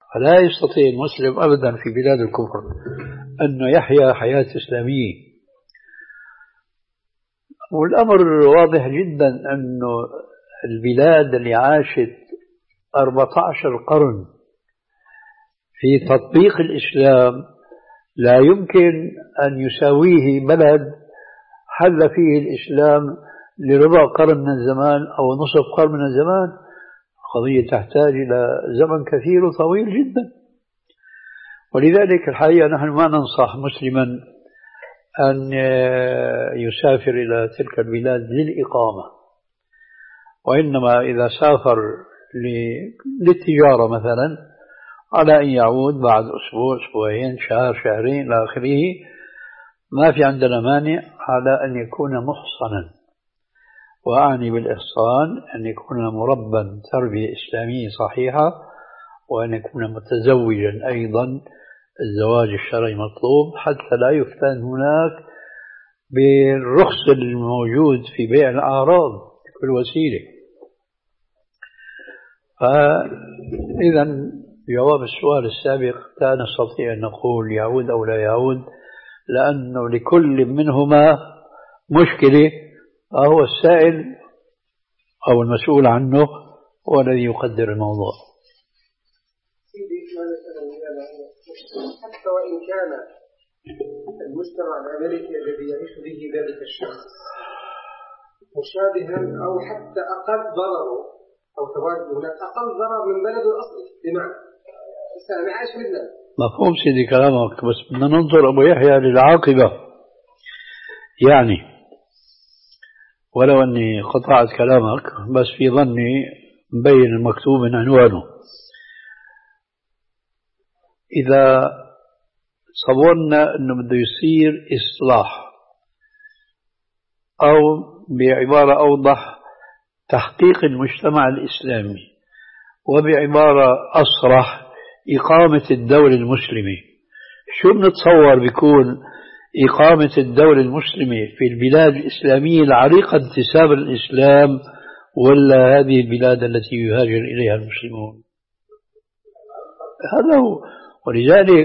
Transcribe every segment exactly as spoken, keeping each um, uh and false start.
فلا يستطيع المسلم أبدا في بلاد الكفر أنه يحيا حياة إسلامية. والأمر واضح جدا أنه البلاد اللي عاشت أربعة عشر قرن في تطبيق الإسلام لا يمكن أن يساويه بلد حل فيه الإسلام لربع قرن من الزمان أو نصف قرن من الزمان. القضية تحتاج إلى زمن كثير وطويل جدا. ولذلك الحقيقة نحن ما ننصح مسلما أن يسافر إلى تلك البلاد للإقامة، وإنما إذا سافر للتجارة مثلا على أن يعود بعد أسبوع أسبوعين شهر شهرين إلى آخره، ما في عندنا مانع على أن يكون محصنا. وأعني بالإحصان أن يكون مربا تربية إسلامية صحيحة، وأن يكون متزوجا أيضا، الزواج الشرعي مطلوب حتى لا يفتن هناك بالرخص الموجود في بيع الأعراض بكل وسيلة. فإذا جواب السؤال السابق لا نستطيع أن نقول يعود أو لا يعود، لأنه لكل منهما مشكلة، هو السائل أو المسؤول عنه هو الذي يقدر الموضوع. حتى وإن كان المجتمع الأمريكي الذي يعيش به ذلك الشخص مشابها أو حتى أقل ضرره أو تواجد هناك أقل ضرر من بلده الأصلي، بمعنى أنا عايش في لبنان. مفهوم سيدي كلامك، بس بدنا ننظر أبو يحيى للعاقبة. يعني ولو أني قطعت كلامك بس في ظني مبين المكتوب من عنوانه. إذا صورنا أنه بده يصير إصلاح، أو بعبارة أوضح تحقيق المجتمع الإسلامي، وبعبارة أصرح إقامة الدولة المسلمة، شو بنتصور بيكون إقامة الدولة المسلمة في البلاد الإسلامية العريقة انتسابا للإسلام، ولا هذه البلاد التي يهاجر إليها المسلمون؟ هذا هو. ولذلك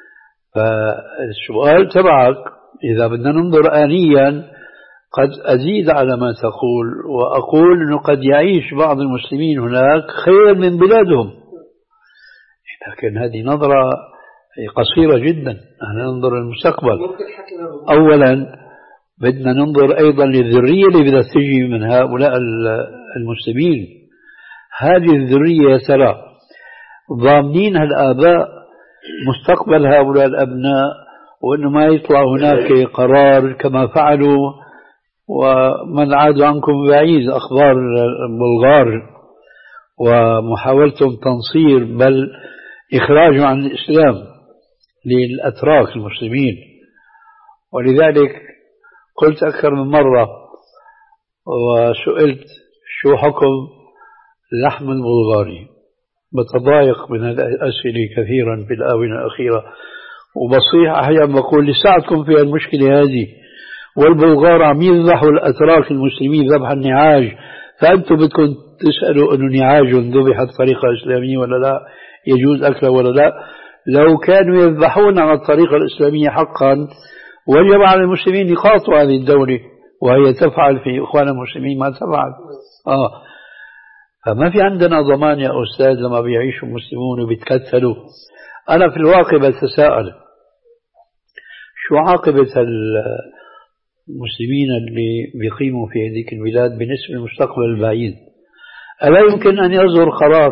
فالسؤال تبعك إذا بدنا ننظر آنيا قد أزيد على ما تقول وأقول أنه قد يعيش بعض المسلمين هناك خير من بلادهم، لكن هذه نظرة قصيرة جدا. نحن ننظر للمستقبل. أولا بدنا ننظر أيضا للذرية اللي بدها تجي من هؤلاء المسلمين. هذه الذرية ترى ضامنين الآباء مستقبل هؤلاء الأبناء، وأنه ما يطلع هناك قرار كما فعلوا ومن عاد عنكم بعيد أخبار البلغار ومحاولتهم تنصير بل إخراجهم عن الإسلام للأتراك المسلمين. ولذلك قلت أكثر من مرة وسئلت شو حكم لحم البلغاري، بتضايق من الأسئلة كثيرا في الآونة الأخيرة، وبصيح أحيانا بقول لساعدكم في المشكلة هذه، والبلغار عم يذبحوا الأتراك المسلمين ذبح النعاج، فأنتم بدكم تسألوا أنه نعاج ذبحت بطريقة إسلامية ولا لا، يجوز أكله ولا لا. لو كانوا يذبحون على الطريقة الإسلامية حقا وجب على المسلمين يقاطعوا هذه الدولة، وهي تفعل في إخوان المسلمين ما تفعل. آه. فما في عندنا ضمان يا أستاذ لما بيعيشوا المسلمون وبيتكتلوا. أنا في الواقع بتساءل شو عاقبة المسلمين اللي بيقيموا في هذيك البلاد بالنسبة للمستقبل البعيد؟ ألا يمكن أن يصدر قرار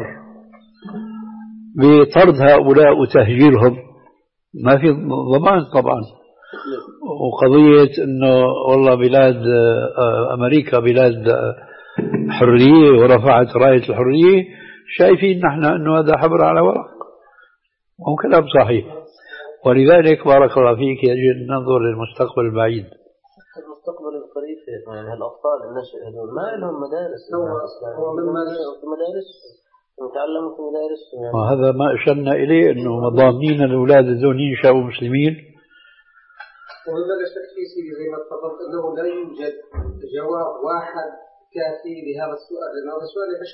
بطرد هؤلاء وتهجيرهم؟ ما في ضمان طبعا. وقضية أنه والله بلاد أمريكا بلاد حرية ورفعت راية الحرية، شايفين نحن أنه هذا حبر على ورق، وهو كلام صحيح. ولذلك بارك الله فيك يجب أن ننظر للمستقبل البعيد. المستقبل القريب يعني هالأطفال النشء هذول ما لهم مدارس، هو من مدارس يتعلموا في مدارس يعني. وهذا ما أشرنا إليه أنه ضامنين الأولاد الذين ينشأوا مسلمين. ومما لا شك فيه سيدي زي ما اتفضلت أنه لا يوجد جواب واحد كافي لهذا السؤال، لأن هذا السؤال يتشعب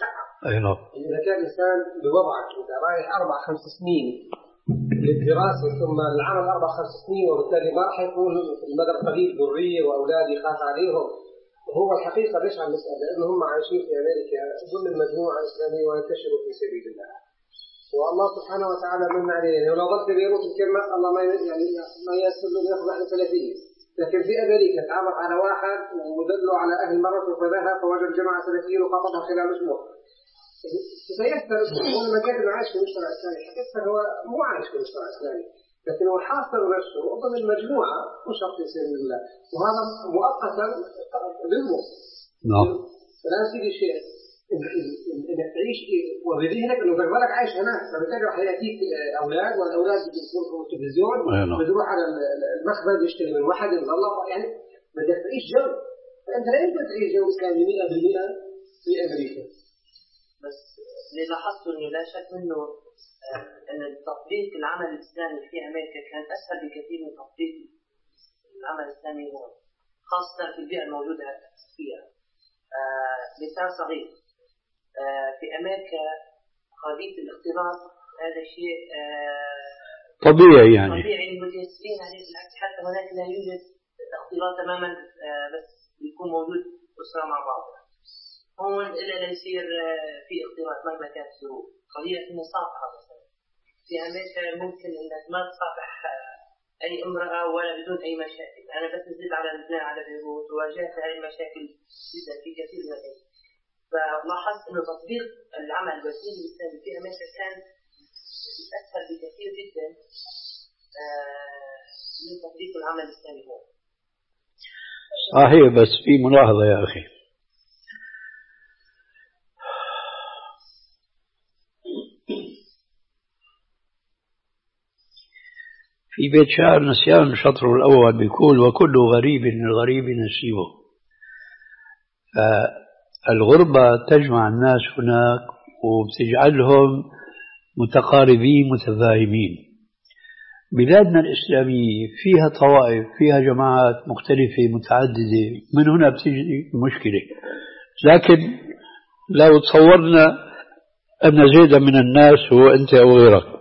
أي نعم. إذا كان الإنسان بوضعك إذا رايح أربع خمس سنين للدراسة ثم العمل أربع خمس سنين وبالتالي ما راح يكون في المدى القريب ذرية وأولاد يخاف عليهم. وهو الحقيقة ليش عم نسأل؟ لأنه هم عايشين في أمريكا ضمن المجموعة الإسلامية وينتشروا في سبيل الله. والله سبحانه وتعالى من عليه يعني ولو ضلت بيروت يمكن ما الله ما يعني ما يسلم ياخذ واحد ثلاثين. لكن في أمريكا تعرف على واحد ودله على أهل مرته فذهب فوجد جماعة ثلاثين وخطبها خلال أسبوع. سيستر هو لما كان عايش في المجتمع الإسلامي حتى هو مو عايش في المجتمع الإسلامي لكن هو حاصر نفسه ضمن المجموعة وشرط في سبيل الله وهذا مؤقتا للموت. نعم. فلا سيدي شيء إنك تعيش وبذهنك إنه بالك عايش هناك فبالتالي راح يأتيك أولاد والأولاد بيكونوا في التلفزيون بيروح على المخبز يشتري من واحد من الله يعني بدك تعيش جو. فأنت لا يمكن تعيش جو إسلامي مئة بالمئة في أمريكا. بس اللي لاحظته إنه لا شك منه أن تطبيق العمل الإسلامي في أمريكا كان أسهل بكثير من تطبيق العمل الإسلامي هون خاصة في البيئة الموجودة فيها. آه مثال صغير آه في أمريكا قضية الاختلاط هذا شيء آه طبيعي يعني طبيعي متيسرين عليه بالعكس حتى هناك لا يوجد اختلاط تماما آه بس يكون موجود أسرة مع بعض. هون إلا لا يصير آه في اختلاط مهما كانت الظروف. قضية المصافحة مثلا في أمريكا ممكن إنك ما تصافح آه أي امرأة ولا بدون أي مشاكل. أنا بس نزلت على لبنان على بيروت وواجهت هذه المشاكل جدا في كثير من الأماكن. فلاحظت إنه تطبيق العمل والدين الإسلامي في أمريكا كان أسهل بكثير جدا من تطبيق العمل الإسلامي هون. صحيح بس في ملاحظة يا أخي في بيت شعر نسيان شطره الأول بيقول وكل غريب للغريب نسيبه. فالغربة تجمع الناس هناك وبتجعلهم متقاربين متفاهمين. بلادنا الإسلامية فيها طوائف فيها جماعات مختلفة متعددة من هنا بتجي المشكلة. لكن لو تصورنا أن زيدا من الناس هو أنت أو غيرك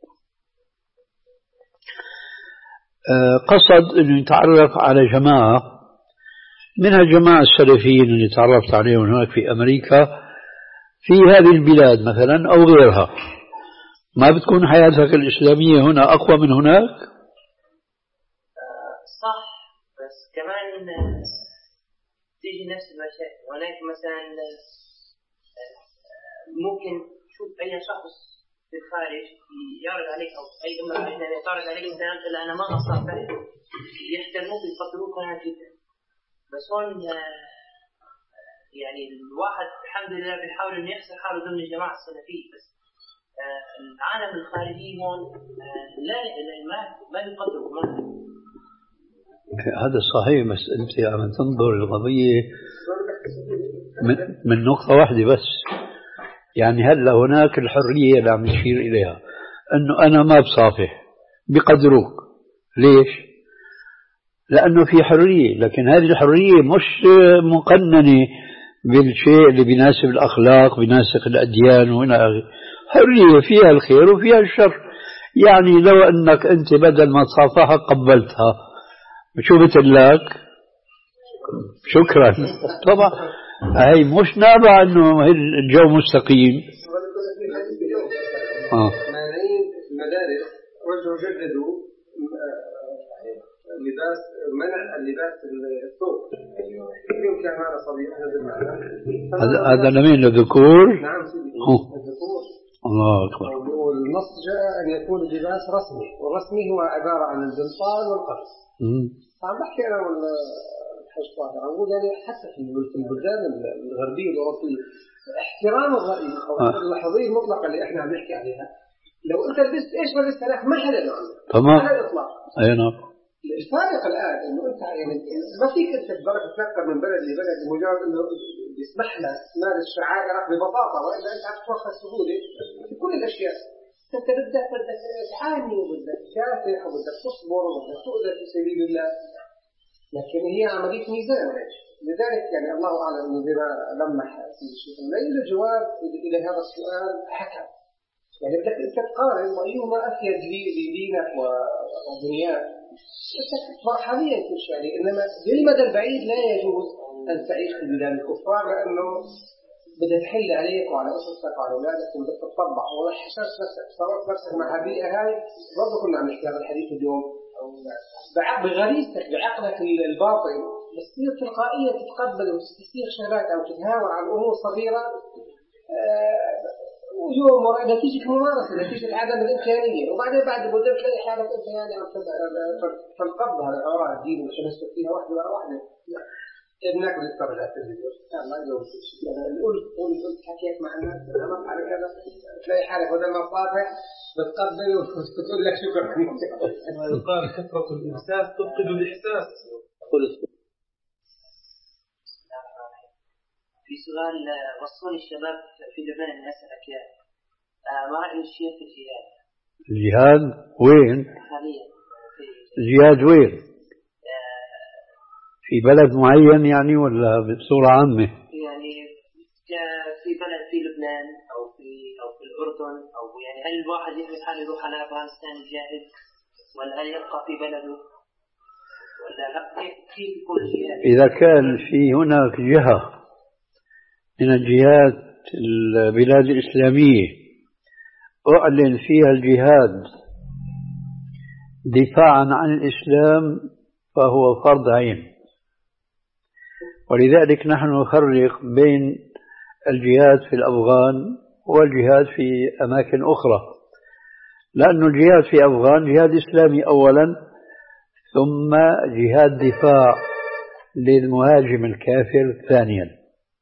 قصد أنه يتعرف على جماعة من الجماعة السلفيين اللي تعرفت عليهم هناك في أمريكا في هذه البلاد مثلا أو غيرها ما بتكون حياتك الإسلامية هنا أقوى من هناك؟ صح بس كمان تيجي نفس المشاكل. هناك مثلا ممكن تشوف أي شخص في الخارج يعرض عليك أو أي امرأة أجنبية تعرض عليك مثلا إلا أنا ما أصافح يحترموك يقدروك هنا جدا. بس هون يعني الواحد الحمد لله بيحاول إنه يحصل حاله ضمن الجماعة السلفية بس العالم الخارجي هون لا ما ما يقدروا ما. هذا صحيح بس أنت عم تنظر القضية من, من نقطة واحدة بس. يعني هلا هناك الحرية اللي عم نشير إليها أنه أنا ما بصافح بقدروك. ليش؟ لأنه في حرية لكن هذه الحرية مش مقننة بالشيء اللي بيناسب الأخلاق بيناسب الأديان وهنا حرية فيها الخير وفيها الشر. يعني لو أنك أنت بدل ما تصافحها قبلتها شو بتقلك؟ شكرا. طبعا هي مش نابع أنه الجو مستقيم. آه. مانعين المدارس رجعوا جددوا لباس منع اللباس الثوب. اليوم كان معنا صبي هذا هذا لمين للذكور؟ نعم سيدي الذكور. الله أكبر. والنص جاء أن يكون اللباس رسمي والرسمي هو عبارة عن البنطال والقميص. عم بحكي أنا والحج طاهر عم بقول يعني حتى في البلدان الغربية الأوروبية احترام الرأي أو اللحظية المطلقة اللي إحنا عم نحكي عليها لو أنت لبست إيش ما لبست هناك ما حدا له تمام. على الإطلاق. أي نعم. الفارق الآن إنه أنت يعني ما فيك أنت تقدر تتنقل من بلد لبلد لمجرد إنه يسمح لك تمارس شعائرك ببساطة وإلا أنت عم تتوخى السهولة في كل الأشياء. أنت بدك بدك تعاني وبدك تكافح وبدك تصبر وبدك تؤذى في سبيل الله. لكن هي عملية ميزان. لذلك يعني الله أعلم أنه بما لمح في الشيخ لا يوجد جواب إلى هذا السؤال حكم. يعني بدك أنت تقارن وأيهما أفيد لدينك ودنياك مرحليا كل شيء. إنما بالمدى البعيد لا يجوز أن تعيش في بلاد الكفار لأنه بدها تحل عليك وعلى أسرتك وعلى أولادك وبدك تطبع والله حشرت نفسك صورت نفسك مع هالبيئة هاي. برضه كنا عم نحكي هذا الحديث اليوم بغريزتك بعقلك الباطن بتصير تلقائيا تتقبل وتصير شغلات أو تتهاون عن أمور صغيرة ويوم ورا نتيجة ممارسة نتيجة عدم الإمكانية وبعدين بعد مدة تلاقي حالك أنت يعني عم تنقض هذا الأوراق الدين وتمسك فيها واحدة ورا واحدة. بناكل الطبع على التلفزيون ما يجوز نقول نقول حكيت مع الناس عملت على كذا تلاقي حالك بدل ما تطابع بتقبل وتقول لك شكرا. يقال كثرة الإحساس تفقد الإحساس. في سؤال وصوني الشباب في لبنان أن أسألك ما رأي الشيخ في الجهاد؟ الجهاد وين؟ حاليا الجهاد وين؟ في بلد معين يعني ولا بصورة عامة؟ يعني في بلد في لبنان أو في أو في الأردن أو يعني هل الواحد يحمل حاله يروح على أفغانستان يجاهد ولا هل يبقى في بلده ولا كيف يكون الجهاد؟ إذا كان في هناك جهة من الجهات البلاد الإسلامية أعلن فيها الجهاد دفاعا عن الإسلام فهو فرض عين. ولذلك نحن نفرق بين الجهاد في الأفغان والجهاد في أماكن أخرى، لأن الجهاد في أفغان جهاد إسلامي أولا ثم جهاد دفاع للمهاجم الكافر ثانيا.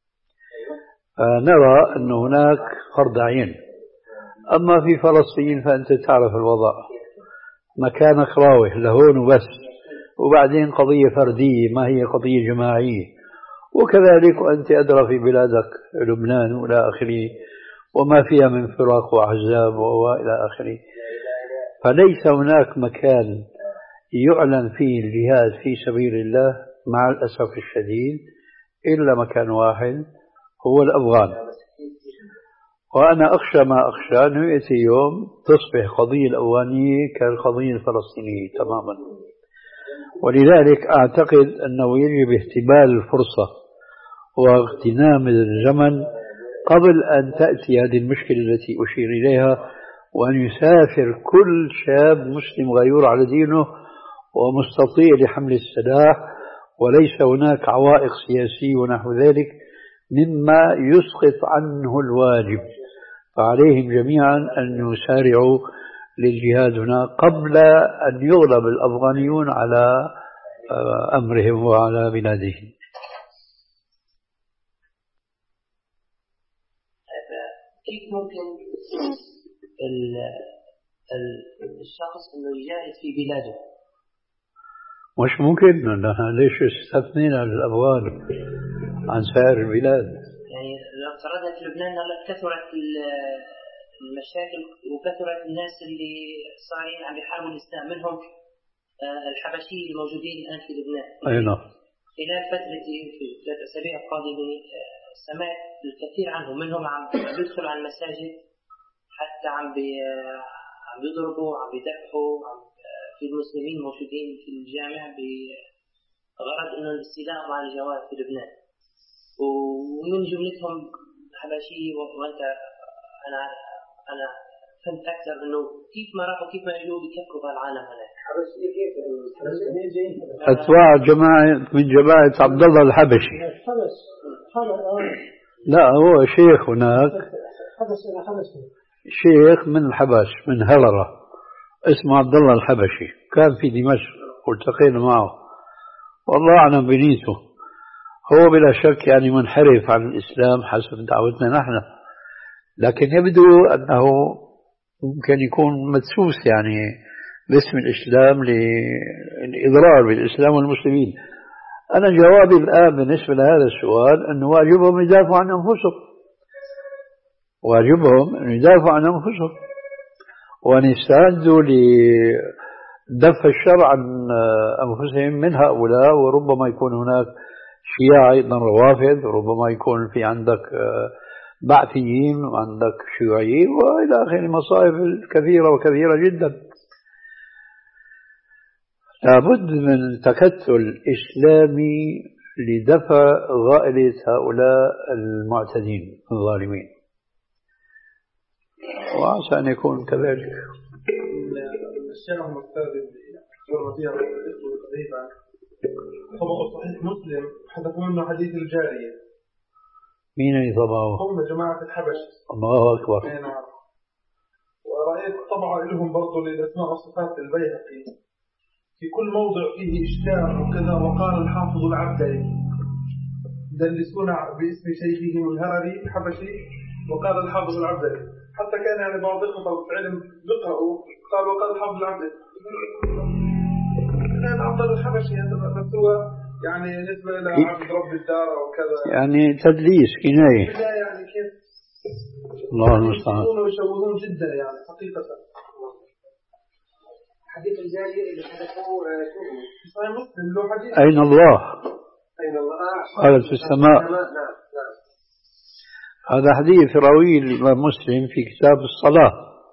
فنرى أن هناك فرض عين. أما في فلسطين فأنت تعرف الوضع، مكانك راوح لهون وبس، وبعدين قضية فردية ما هي قضية جماعية. وكذلك أنت أدرى في بلادك لبنان وإلى آخره وما فيها من فرق وأحزاب وإلى آخره. فليس هناك مكان يعلن فيه الجهاد في سبيل الله مع الأسف الشديد إلا مكان واحد هو الأفغان. وأنا أخشى ما أخشى أنه يأتي يوم تصبح قضية الأفغانية كالقضية الفلسطينية تماما. ولذلك أعتقد أنه يجب احتمال الفرصة واغتنام الزمن قبل أن تأتي هذه المشكلة التي أشير إليها، وأن يسافر كل شاب مسلم غيور على دينه ومستطيع لحمل السلاح وليس هناك عوائق سياسية ونحو ذلك مما يسقط عنه الواجب. فعليهم جميعا أن يسارعوا للجهاد هنا قبل أن يغلب الأفغانيون على أمرهم وعلى بلادهم. كيف ممكن الشخص أنه يجاهد في بلاده؟ مش ممكن. ليش استثنينا الأفغان عن سائر البلاد؟ يعني لو افترضنا في لبنان هلا كثرت المشاكل وكثرت الناس اللي صايرين عم يحاربوا الإسلام منهم الحبشيين الموجودين الآن في لبنان. أي نعم. خلال فترة في ثلاث أسابيع القادمة سمعت الكثير عنهم منهم عم بيدخلوا على المساجد حتى عم بي عم بيضربوا عم بيذبحوا في المسلمين موجودين في الجامع بغرض إنه الاستيلاء مع الجواد في لبنان. ومن جملتهم حبشي. وأنت أنا أنا فهمت أكثر إنه كيف ما راحوا كيف ما يجوا بيكفروا بالعالم هناك. حبشي كيف؟ أتباع جماعة من جماعة عبد الله الحبشي. لا هو شيخ هناك، شيخ من الحبش من هررة اسمه عبد الله الحبشي، كان في دمشق والتقينا معه والله أعلم بنيته. هو بلا شك يعني منحرف عن الإسلام حسب دعوتنا نحن، لكن يبدو أنه ممكن يكون مدسوس يعني باسم الإسلام للإضرار بالإسلام والمسلمين. أنا جوابي الآن بالنسبة لهذا السؤال أنه واجبهم يدافعوا عن أنفسهم، واجبهم أن يدافعوا عن أنفسهم وأن يستعدوا لدفع الشر عن أنفسهم من هؤلاء، وربما يكون هناك شيعة أيضا روافض، ربما يكون في عندك بعثيين وعندك شيوعيين وإلى آخره المصائب الكثيرة وكثيرة جدا. لابد من تكتل إسلامي لدفع غائلة هؤلاء المعتدين الظالمين، وعسى أن يكون كذلك. الشيخ المستاذ جرى فيها قريبا طبق صحيح مسلم حدث منه حديث الجارية. مين اللي طبعه؟ هم جماعة الحبش. الله أكبر. نعم. ورأيت طبعا لهم برضو للأسماء والصفات البيهقي في كل موضع فيه إشكال وكذا. وقال الحافظ العبدلي دلسون باسم شيخهم الهرري الحبشي، وقال الحافظ العبدلي حتى كان يعني بعض الخطب علم بقرأوا قال وقال الحافظ العبدلي كان عبد الحبشي هذا بس هو يعني نسبة إلى عبد رب الدار وكذا، يعني تدليس كناية. لا يعني كيف الله المستعان. يشوهون ويشوهون جدا يعني حقيقة. حديث الجارية اللي حدثوا في صحيح مسلم له حديث أين الله؟ أين الله؟ قالت في السماء. نعم نعم. هذا حديث روي الإمام مسلم في كتاب الصلاة،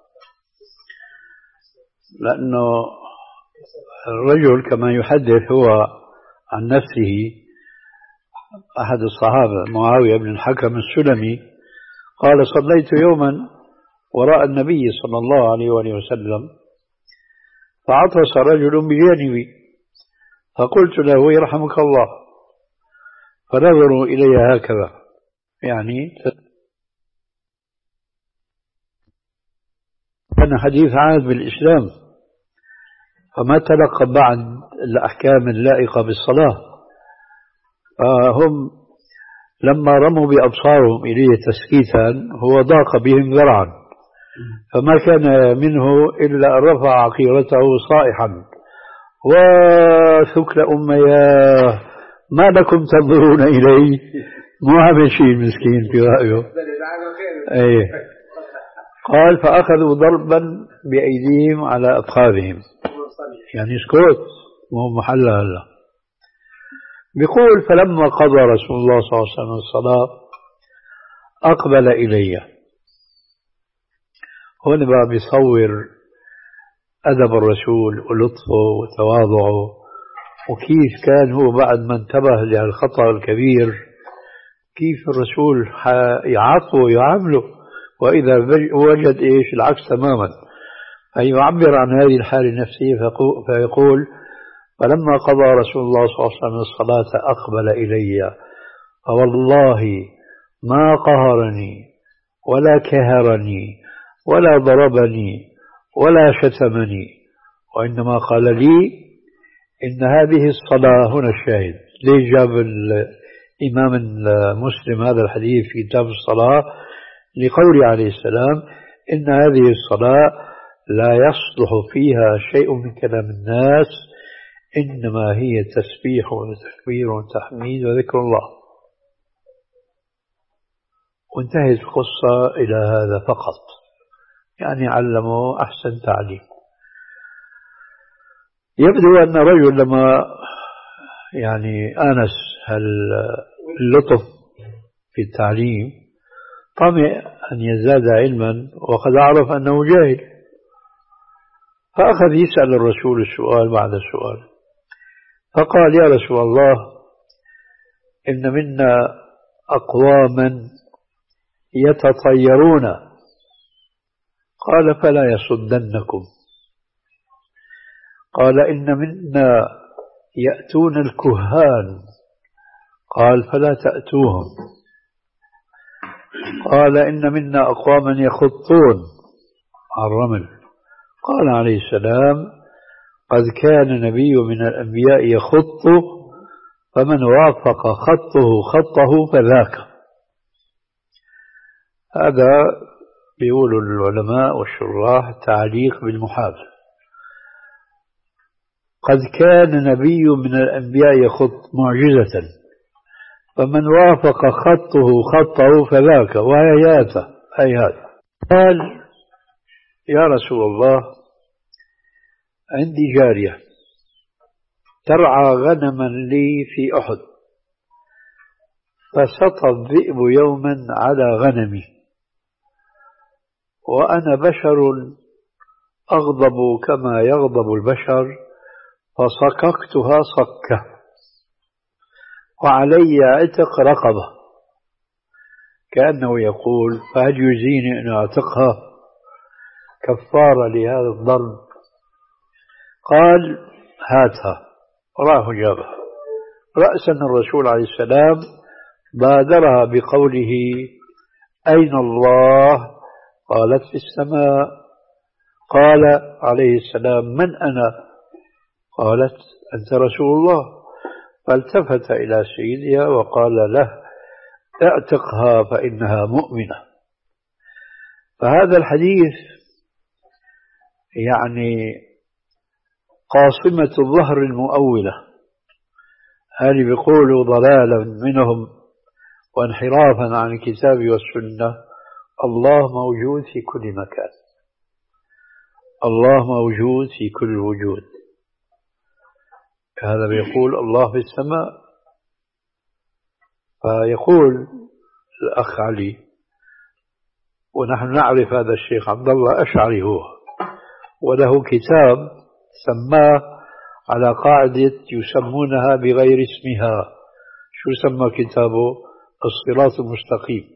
لأنه الرجل كما يحدث هو عن نفسه أحد الصحابة معاوية بن الحكم السلمي قال صليت يوما وراء النبي صلى الله عليه وآله وسلم فعطس رجل بجانبي فقلت له يرحمك الله، فنظروا إلي هكذا، يعني كان حديث عهد بالإسلام فما تلقى بعد الأحكام اللائقة بالصلاة. فهم لما رموا بأبصارهم إليه تسكيتا هو ضاق بهم ذرعا، فما كان منه إلا أن رفع عقيرته صائحا وثكل أمياه ما لكم تنظرون إليه، مو عامل شيء المسكين في رأيه. أيه. قال فأخذوا ضربا بأيديهم على أفخاذهم، يعني اسكت مو محلها هلا. بيقول فلما قضى رسول الله صلى الله عليه وسلم الصلاة أقبل إلي. هون بقى بيصور أدب الرسول ولطفه وتواضعه وكيف كان هو بعد ما انتبه للخطأ الكبير كيف الرسول يعاقبه ويعامله، وإذا وجد إيش العكس تماما. أي يعبر عن هذه الحالة النفسية فيقول فلما قضى رسول الله صلى الله عليه وسلم الصلاة أقبل إلي فوالله ما قهرني ولا كهرني ولا ضربني ولا شتمني، وإنما قال لي إن هذه الصلاة هنا الشاهد. ليه جاب الإمام المسلم هذا الحديث في كتاب الصلاة؟ لقوله عليه السلام إن هذه الصلاة لا يصلح فيها شيء من كلام الناس، إنما هي تسبيح وتكبير وتحميد وذكر الله. وانتهت القصة إلى هذا فقط، يعني علموا أحسن تعليم. يبدو أن رجل لما يعني آنس اللطف في التعليم طمع أن يزداد علما وقد عرف أنه جاهل، فأخذ يسأل الرسول السؤال بعد السؤال، فقال يا رسول الله إن منا أقواما يتطيرون، قال فلا يصدنكم. قال إن منا يأتون الكهان، قال فلا تأتوهم. قال إن منا أقواما يخطون على الرمل، قال عليه السلام قد كان نبي من الأنبياء يخط فمن وافق خطه خطه فذاك. هذا بيقول العلماء والشراح تعليق بالمحال. قد كان نبي من الأنبياء يخط معجزة فمن وافق خطه خطه فذاك، وهياته هيهات. قال يا رسول الله عندي جارية ترعى غنما لي في أحد، فسطى الذئب يوما على غنمي وأنا بشر أغضب كما يغضب البشر، فصككتها صكة وعلي عتق رقبة، كأنه يقول فهل يجزيني أن أعتقها كفارة لهذا الضرب؟ قال هاتها، راه جابها. رأسا الرسول عليه السلام بادرها بقوله أين الله؟ قالت في السماء. قال عليه السلام من أنا؟ قالت أنت رسول الله. فالتفت إلى سيدها وقال له اعتقها فإنها مؤمنة. فهذا الحديث يعني قاصمة الظهر المؤولة، هل بيقولوا ضلالا منهم وانحرافا عن الكتاب والسنة. الله موجود في كل مكان، الله موجود في كل وجود. هذا بيقول الله في السماء. فيقول الأخ علي، ونحن نعرف هذا الشيخ عبد الله أشعري هو، وله كتاب سماه على قاعدة يسمونها بغير اسمها. شو سمى كتابه؟ الصراط المستقيم.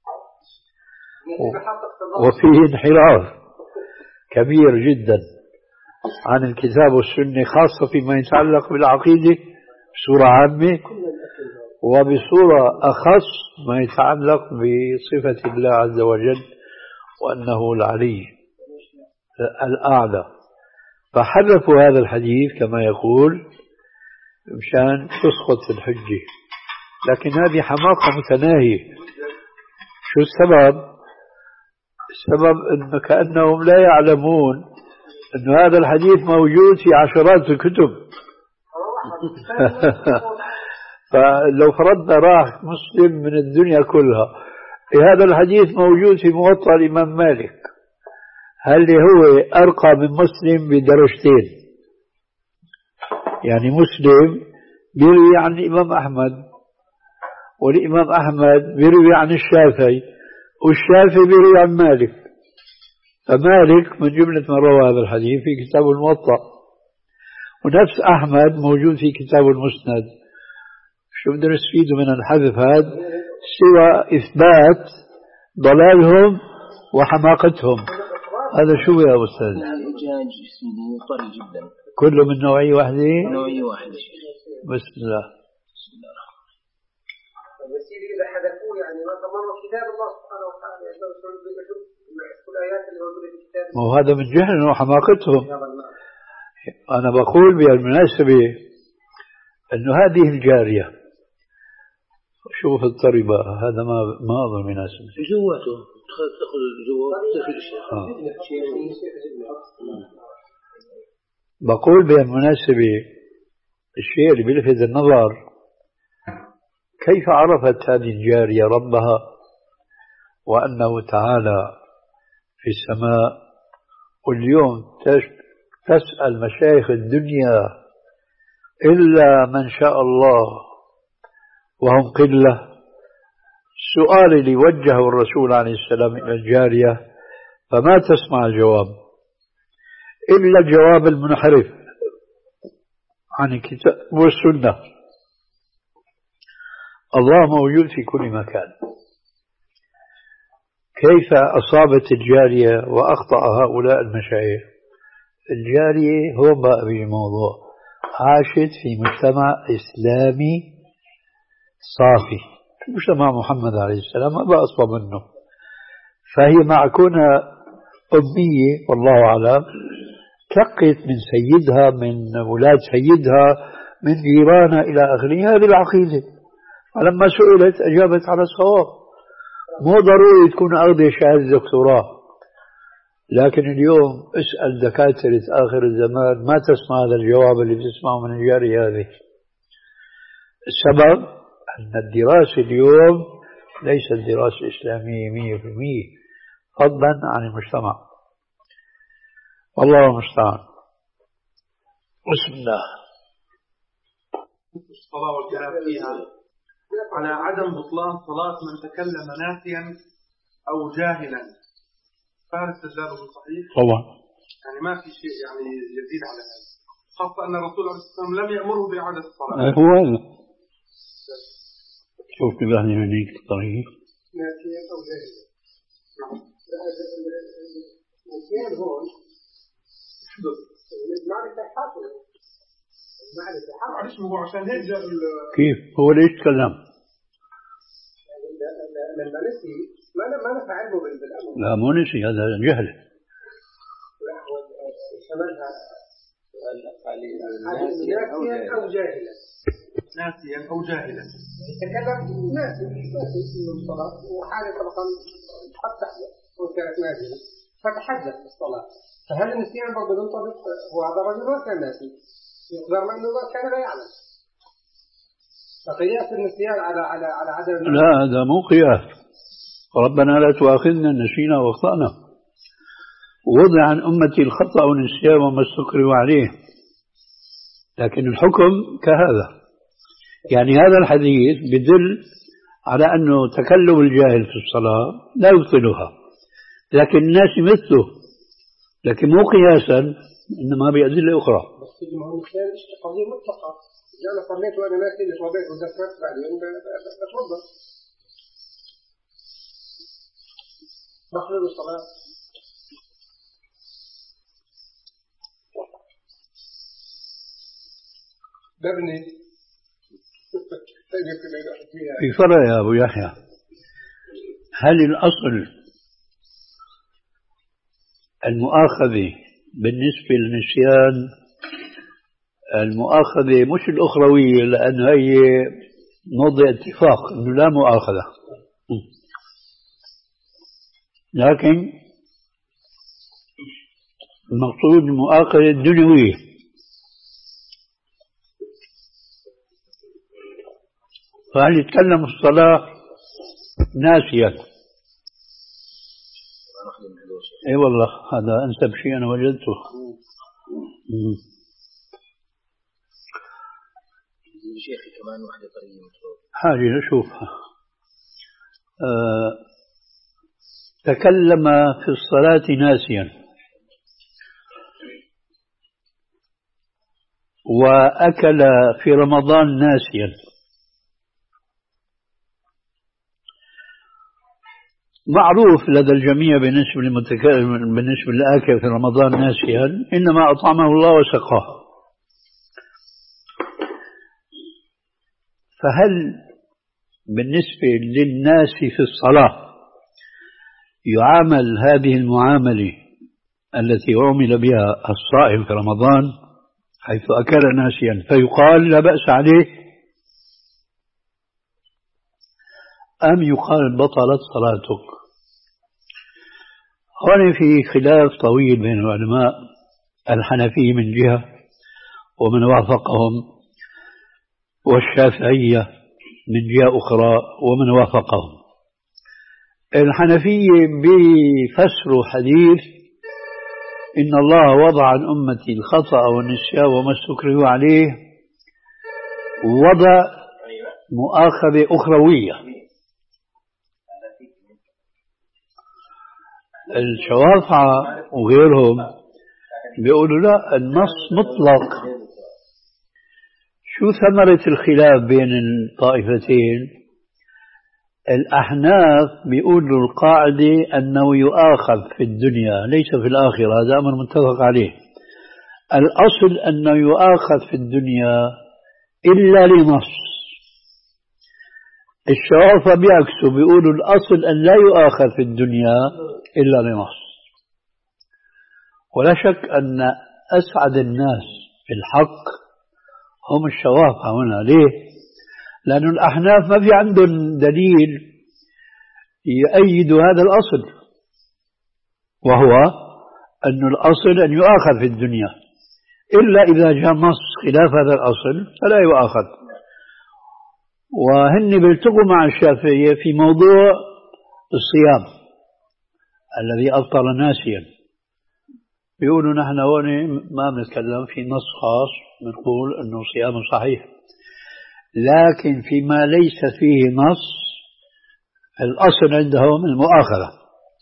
وفيه انحراف كبير جدا عن الكتاب والسنة، خاصة فيما يتعلق بالعقيدة بصورة عامة، وبصورة أخص ما يتعلق بصفة الله عز وجل وأنه العلي الأعلى. فحرفوا هذا الحديث كما يقول مشان تسقط الحجة، لكن هذه حماقة متناهية. شو السبب؟ السبب أنه كأنهم لا يعلمون أن هذا الحديث موجود في عشرات الكتب. فلو فرضنا راح مسلم من الدنيا كلها، هذا الحديث موجود في موطأ الإمام مالك، هل هو أرقى من مسلم بدرجتين؟ يعني مسلم بيروي عن الإمام أحمد، والإمام أحمد بيروي عن الشافعي، والشافعي بيروي عن مالك. فمالك من جملة من روى هذا الحديث في كتاب الموطأ، ونفس أحمد موجود في كتاب المسند. شو بدنا نستفيد من الحذف هذا سوى إثبات ضلالهم وحماقتهم؟ هذا شو يا أستاذ؟ الإجاج سيدي طري جدا، كله من نوعية واحدة. نوعية واحدة. بسم الله. بسم الله الرحمن الرحيم. سيدي إذا حذفوه يعني ما تمر كتاب الله سبحانه وتعالى، الآيات اللي موجودة في الكتاب. وهذا من جهل وحماقتهم. أنا بقول بالمناسبة أنه هذه الجارية، شوف الطريبة، هذا ما ما أظن مناسب. جواته تدخل جوا تدخل الشيء. بقول بالمناسبة الشيء اللي بيلفت النظر، كيف عرفت هذه الجارية ربها وأنه تعالى في السماء، واليوم تسأل مشايخ الدنيا إلا من شاء الله وهم قلة. السؤال اللي وجهه الرسول عليه السلام إلى الجارية فما تسمع الجواب إلا الجواب المنحرف عن الكتاب والسنة. الله موجود في كل مكان. كيف أصابت الجارية وأخطأ هؤلاء المشايخ؟ الجارية هو بقى بالموضوع، عاشت في مجتمع إسلامي صافي، مجتمع محمد عليه السلام ما بقى أصفى منه. فهي معكونة أمية والله أعلم، تلقت من سيدها، من أولاد سيدها، من جيرانها إلى آخره هذه العقيدة. فلما سئلت أجابت على الصواب. مو ضروري تكون أخذ شهادة دكتوراه، لكن اليوم اسأل دكاترة آخر الزمان ما تسمع هذا الجواب اللي بتسمعه من الجارية هذه. السبب أن الدراسة اليوم ليست دراسة إسلامية مية في المية، فضلا عن المجتمع. والله المستعان. بسم الله. الصلاة والكلام فيها على عدم بطلان صلاة من تكلم ناسيا أو جاهلا، فهل استدلاله صحيح؟ طبعا. يعني ما في شيء يعني يزيد على هذا، خاصة أن الرسول عليه الصلاة والسلام لم يأمره بإعادة الصلاة. هو هذا. شوف كيف يعني هنيك الطريق. ناسيا أو جاهلا. ناسيا هون المعرفة حاصلة. المعرفة حاصلة. معلش هو عشان هيك جاء. كيف هو ليش تكلم؟ لما نسي ما ما نفع علمه بالأمر. لا مو نسي، هذا جهل. لا هو شملها ناسيا أو جاهلا. ناسيا أو جاهلا. يتكلم ناسي ناسي في الصلاة وحاجة طبعا قد تحدث وكانت ناسيا فتحدث في الصلاة، فهل النسيان برضه ينطبق؟ هو هذا الرجل ما كان ناسي، يقدر ما إنه كان لا يعلم، فقياس النسيان على على على عدم. لا هذا مو قياس. ربنا لا تؤاخذنا نسينا واخطأنا، ووضع عن أمتي الخطأ والنسيان وما استكرهوا عليه، لكن الحكم كهذا. يعني هذا الحديث يدل على أنه تكلم الجاهل في الصلاة لا يبطلها، لكن الناس مثله، لكن مو قياسا، إنما بأدلة أخرى. بس ما هو النسيان قضية مطلقة، أنا صليت وأنا ناسي اللي صليت وذكرت بعدين بتوضأ بخلل الصلاة. ببني في فرق يا أبو يحيى. هل الأصل المؤاخذة بالنسبة للنسيان المؤاخذة مش الأخروية، لأن هي موضع اتفاق أنه لا مؤاخذة، لكن المقصود المؤاخذة الدنيوية. فهل يتكلم الصلاة ناسيا؟ اي والله هذا انسب شيء انا وجدته. شيخي كمان واحدة طريقة حاجة نشوفها. أه تكلم في الصلاة ناسيا وأكل في رمضان ناسيا. معروف لدى الجميع بالنسبة للمتكلم بالنسبة للآكل في رمضان ناسيا إنما أطعمه الله وسقاه. فهل بالنسبة للناس في الصلاة يعامل هذه المعاملة التي عمل بها الصائم في رمضان حيث أكل ناسيا فيقال لا بأس عليه، أم يقال بطلت صلاتك؟ هنا في خلاف طويل بين العلماء الحنفية من جهة ومن وافقهم، والشافعية من جهة أخرى ومن وافقهم. الحنفية بفسروا حديث إن الله وضع عن أمتي الخطأ والنسيان وما استكرهوا عليه، وضع مؤاخذة أخروية. الشوافعة وغيرهم بيقولوا لا، النص مطلق. شو ثمرة الخلاف بين الطائفتين؟ الأحناف بيقولوا القاعدة أنه يؤاخذ في الدنيا ليس في الآخرة، هذا أمر متفق عليه. الأصل أنه يؤاخذ في الدنيا إلا لنص. الشوافع بيعكسوا بيقولوا الأصل أن لا يؤاخذ في الدنيا إلا لنص. ولا شك أن أسعد الناس في الحق هم الشوافع هنا. ليه؟ لأن الأحناف ما في عندهم دليل يؤيد هذا الأصل، وهو أن الأصل أن يؤاخذ في الدنيا، إلا إذا جاء نص خلاف هذا الأصل فلا يؤاخذ. وهن بيلتقوا مع الشافعية في موضوع الصيام الذي أفطر ناسيا. بيقولوا نحن هون ما بنتكلم في نص خاص بنقول أنه صيام صحيح، لكن فيما ليس فيه نص الأصل عندهم المؤاخذة.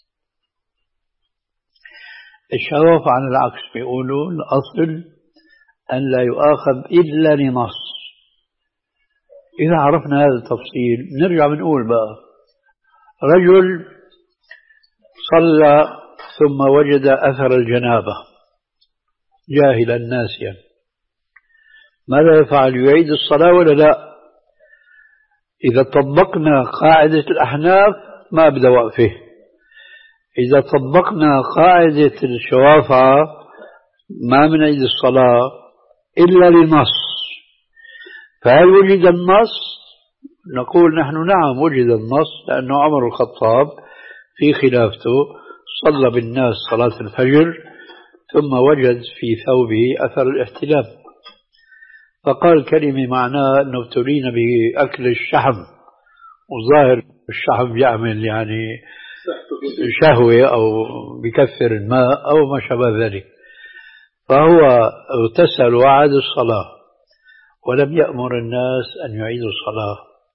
الشواف عن العكس بيقولوا الأصل أن لا يؤاخذ إلا لنص. إذا عرفنا هذا التفصيل نرجع بنقول بقى رجل صلى ثم وجد أثر الجنابة جاهلا ناسيا، ماذا يفعل؟ يعيد الصلاة ولا لا؟ إذا طبقنا قاعدة الأحناف ما بدأ وقفه، إذا طبقنا قاعدة الشوافعة ما من عيد الصلاة إلا للنص. فهل وجد النص؟ نقول نحن نعم وجد النص، لأنه عمر الخطاب في خلافته صلى بالناس صلاة الفجر ثم وجد في ثوبه أثر الاحتلام، فقال كلمة معناه أنه ابتلينا بأكل الشحم، وظاهر الشحم يعمل يعني شهوة أو بكثر الماء أو ما شابه ذلك، فهو اغتسل وعاد الصلاة ولم يأمر الناس أن يعيدوا الصلاة.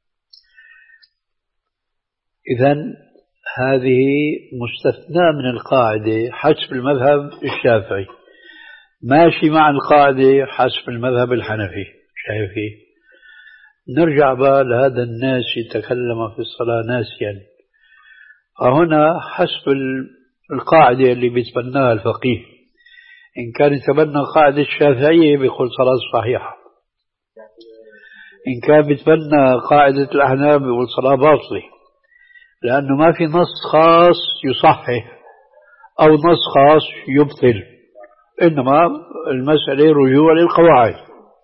إذن هذه مستثناء من القاعدة حسب المذهب الشافعي، ماشي مع القاعدة حسب المذهب الحنفي. شايفي؟ نرجع بقى لهذا الناس يتكلم في الصلاة ناسيا، فهنا حسب القاعدة اللي بيتبناها الفقيه، إن كان يتبنى قاعدة الشافعية بيقول صلاة صحيحة، إن كان بيتبنى قاعدة الأحناف بيقول صلاة باطلة، لأنه ما في نص خاص يصحح أو نص خاص يبطل، إنما المسألة رجوع للقواعد.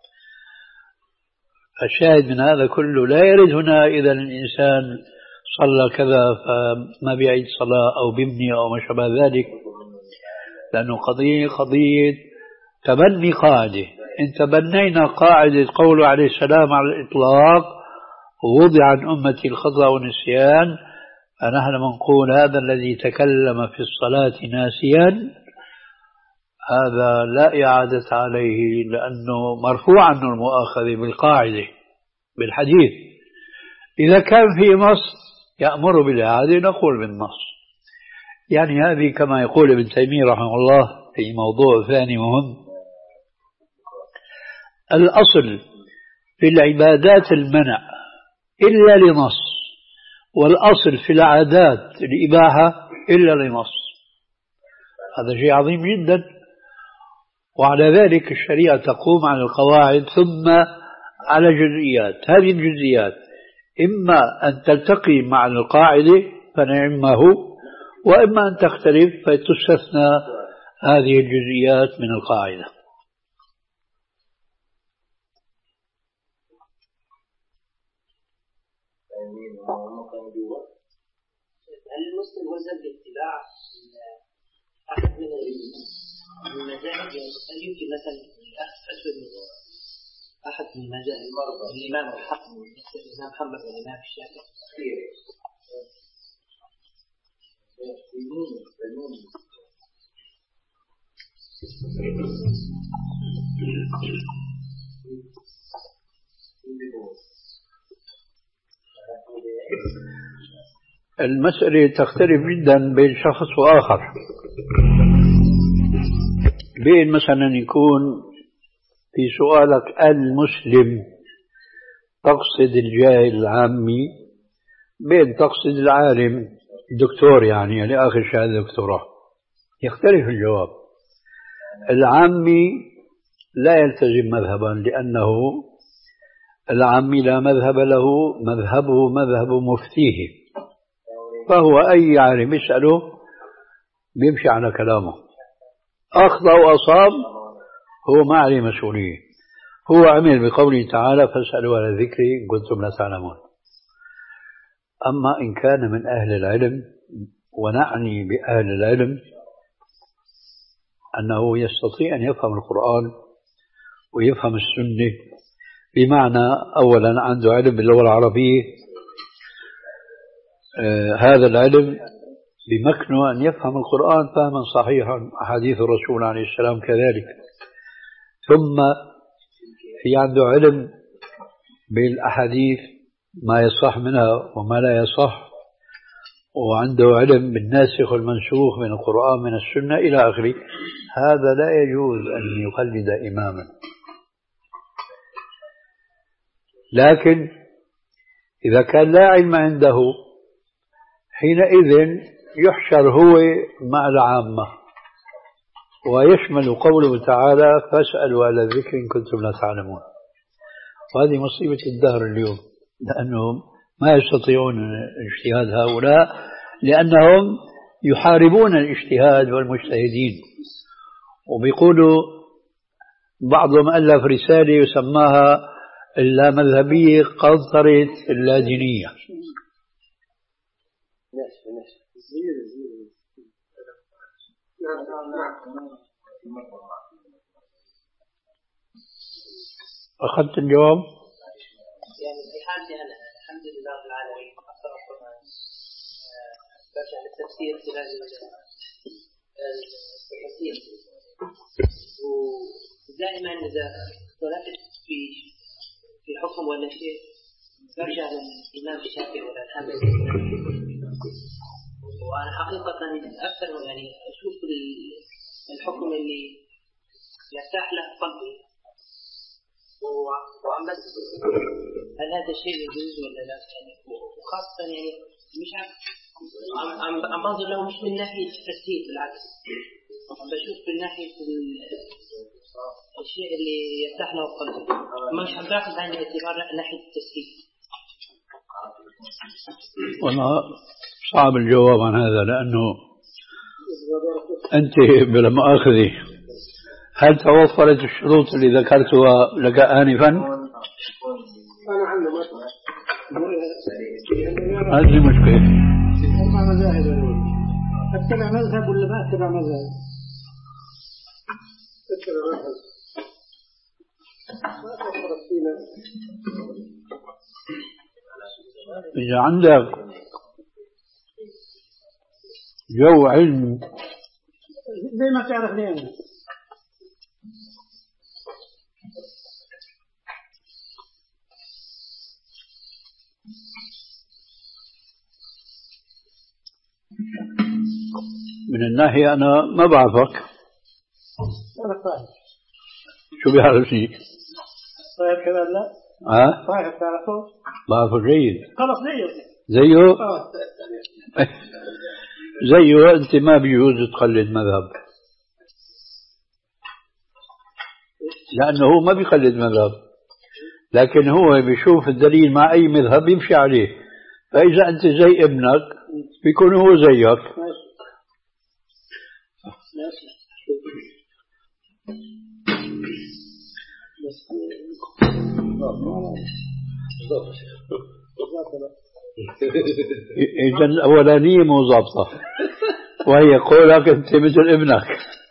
الشاهد من هذا كله لا يرد هنا إذا الإنسان صلى كذا فما بيعيد صلاة أو بيبني أو ما شابه ذلك، لأنه قضية قضية تبني قاعدة. إن تبنينا قاعدة قوله عليه السلام على الإطلاق ووضع عن أمتي الخطأ والنسيان، فنحن نقول هذا الذي تكلم في الصلاة ناسيا هذا لا إعادة عليه، لأنه مرفوع عنه المؤاخذة بالقاعدة بالحديث. إذا كان في نص يأمر بالإعادة نقول بالنص. يعني هذه كما يقول ابن تيمية رحمه الله في موضوع ثاني مهم، الأصل في العبادات المنع إلا لنص، والأصل في العادات الإباحة إلا لنص. هذا شيء عظيم جدا، وعلى ذلك الشريعة تقوم على القواعد ثم على جزئيات. هذه الجزئيات إما أن تلتقي مع القاعدة فنعمه، وإما أن تختلف فتستثنى هذه الجزئيات من القاعدة. هل المسلم ملزم باتباع أحد من المذاهب؟ هل يمكن مثلا أسود أحد من المذاهب الإمام الحكم مثل الإمام محمد والإمام الشافعي؟ المسألة تختلف جدا بين شخص وآخر. بين مثلا يكون في سؤالك المسلم تقصد الجاهل العامي، بين تقصد العالم الدكتور يعني يعني آخر شهادة دكتوراه، يختلف الجواب. العامي لا يلتزم مذهبا، لأنه العامي لا مذهب له، مذهبه مذهب مفتيه، فهو أي عالم يسأله بيمشي على كلامه، أخطأ وأصاب هو ما عليه مسؤولية، هو عمل بقوله تعالى فاسألوا على ذكري إن كنتم لا تعلمون. أما إن كان من أهل العلم، ونعني بأهل العلم أنه يستطيع أن يفهم القرآن ويفهم السنة، بمعنى أولا عنده علم باللغة العربية، آه هذا العلم بمكنه أن يفهم القرآن فهما صحيحا، أحاديث الرسول عليه السلام كذلك. ثم في عنده علم بالأحاديث ما يصح منها وما لا يصح، وعنده علم بالناسخ والمنسوخ من القرآن من السنة إلى آخره، هذا لا يجوز أن يقلد إماما. لكن إذا كان لا علم عنده حينئذ يحشر هو مع العامة، ويشمل قوله تعالى فاسألوا على الذكر إن كنتم لا تعلمون. وهذه مصيبة الدهر اليوم، لأنهم ما يستطيعون اجتهاد هؤلاء، لأنهم يحاربون الاجتهاد والمجتهدين. وبيقولوا بعضهم ألف رسالة يسماها اللامذهبية قنطرة اللادينية. أخذت الجواب؟ يعني في حالتي أنا الحمد لله رب العالمين أكثر القرآن برجع للتفسير في هذه التفسير، ودائما إذا اختلفت في في حكم ولا شيء برجع للإمام الشافعي ولا الحنبلي. وأنا حقيقة أكثر يعني أشوف الحكم اللي يرتاح له قلبي، وعم بس هل هذا الشيء يجوز ولا لا؟ يعني وخاصة يعني مش عم عم عم بنظر له مش من ناحية التسهيل، بالعكس عم بشوف من ناحية الشيء اللي يرتاح له قلبي، مش عم باخذ عن الاعتبار ناحية التسهيل. والله صعب الجواب عن هذا، لأنه أنت بلا مؤاخذة هل توفرت الشروط اللي ذكرتها لك آنفا؟ هذه مشكلة. أربع مذاهب أتبع مذهب ولا ما أتبع مذهب؟ أتبع مذهب ما توفرت فينا. إذا عندك جو علم زي ما تعرف ليه من الناحية أنا ما بعرفك. أنا صاحب شو بيعرفني؟ صاحب كذا لا؟ ها؟ صاحب تعرفه؟ بعرفه جيد. خلص زيه زيه؟ آه. زيه. أنت ما بيجوز تقلد مذهب، لأنه هو ما بيقلد مذهب، لكن هو بيشوف الدليل مع أي مذهب يمشي عليه. فإذا أنت زي ابنك بيكون هو زيك. إذا الأولانية مو ضابطة، وهي قولك أنت مثل ابنك.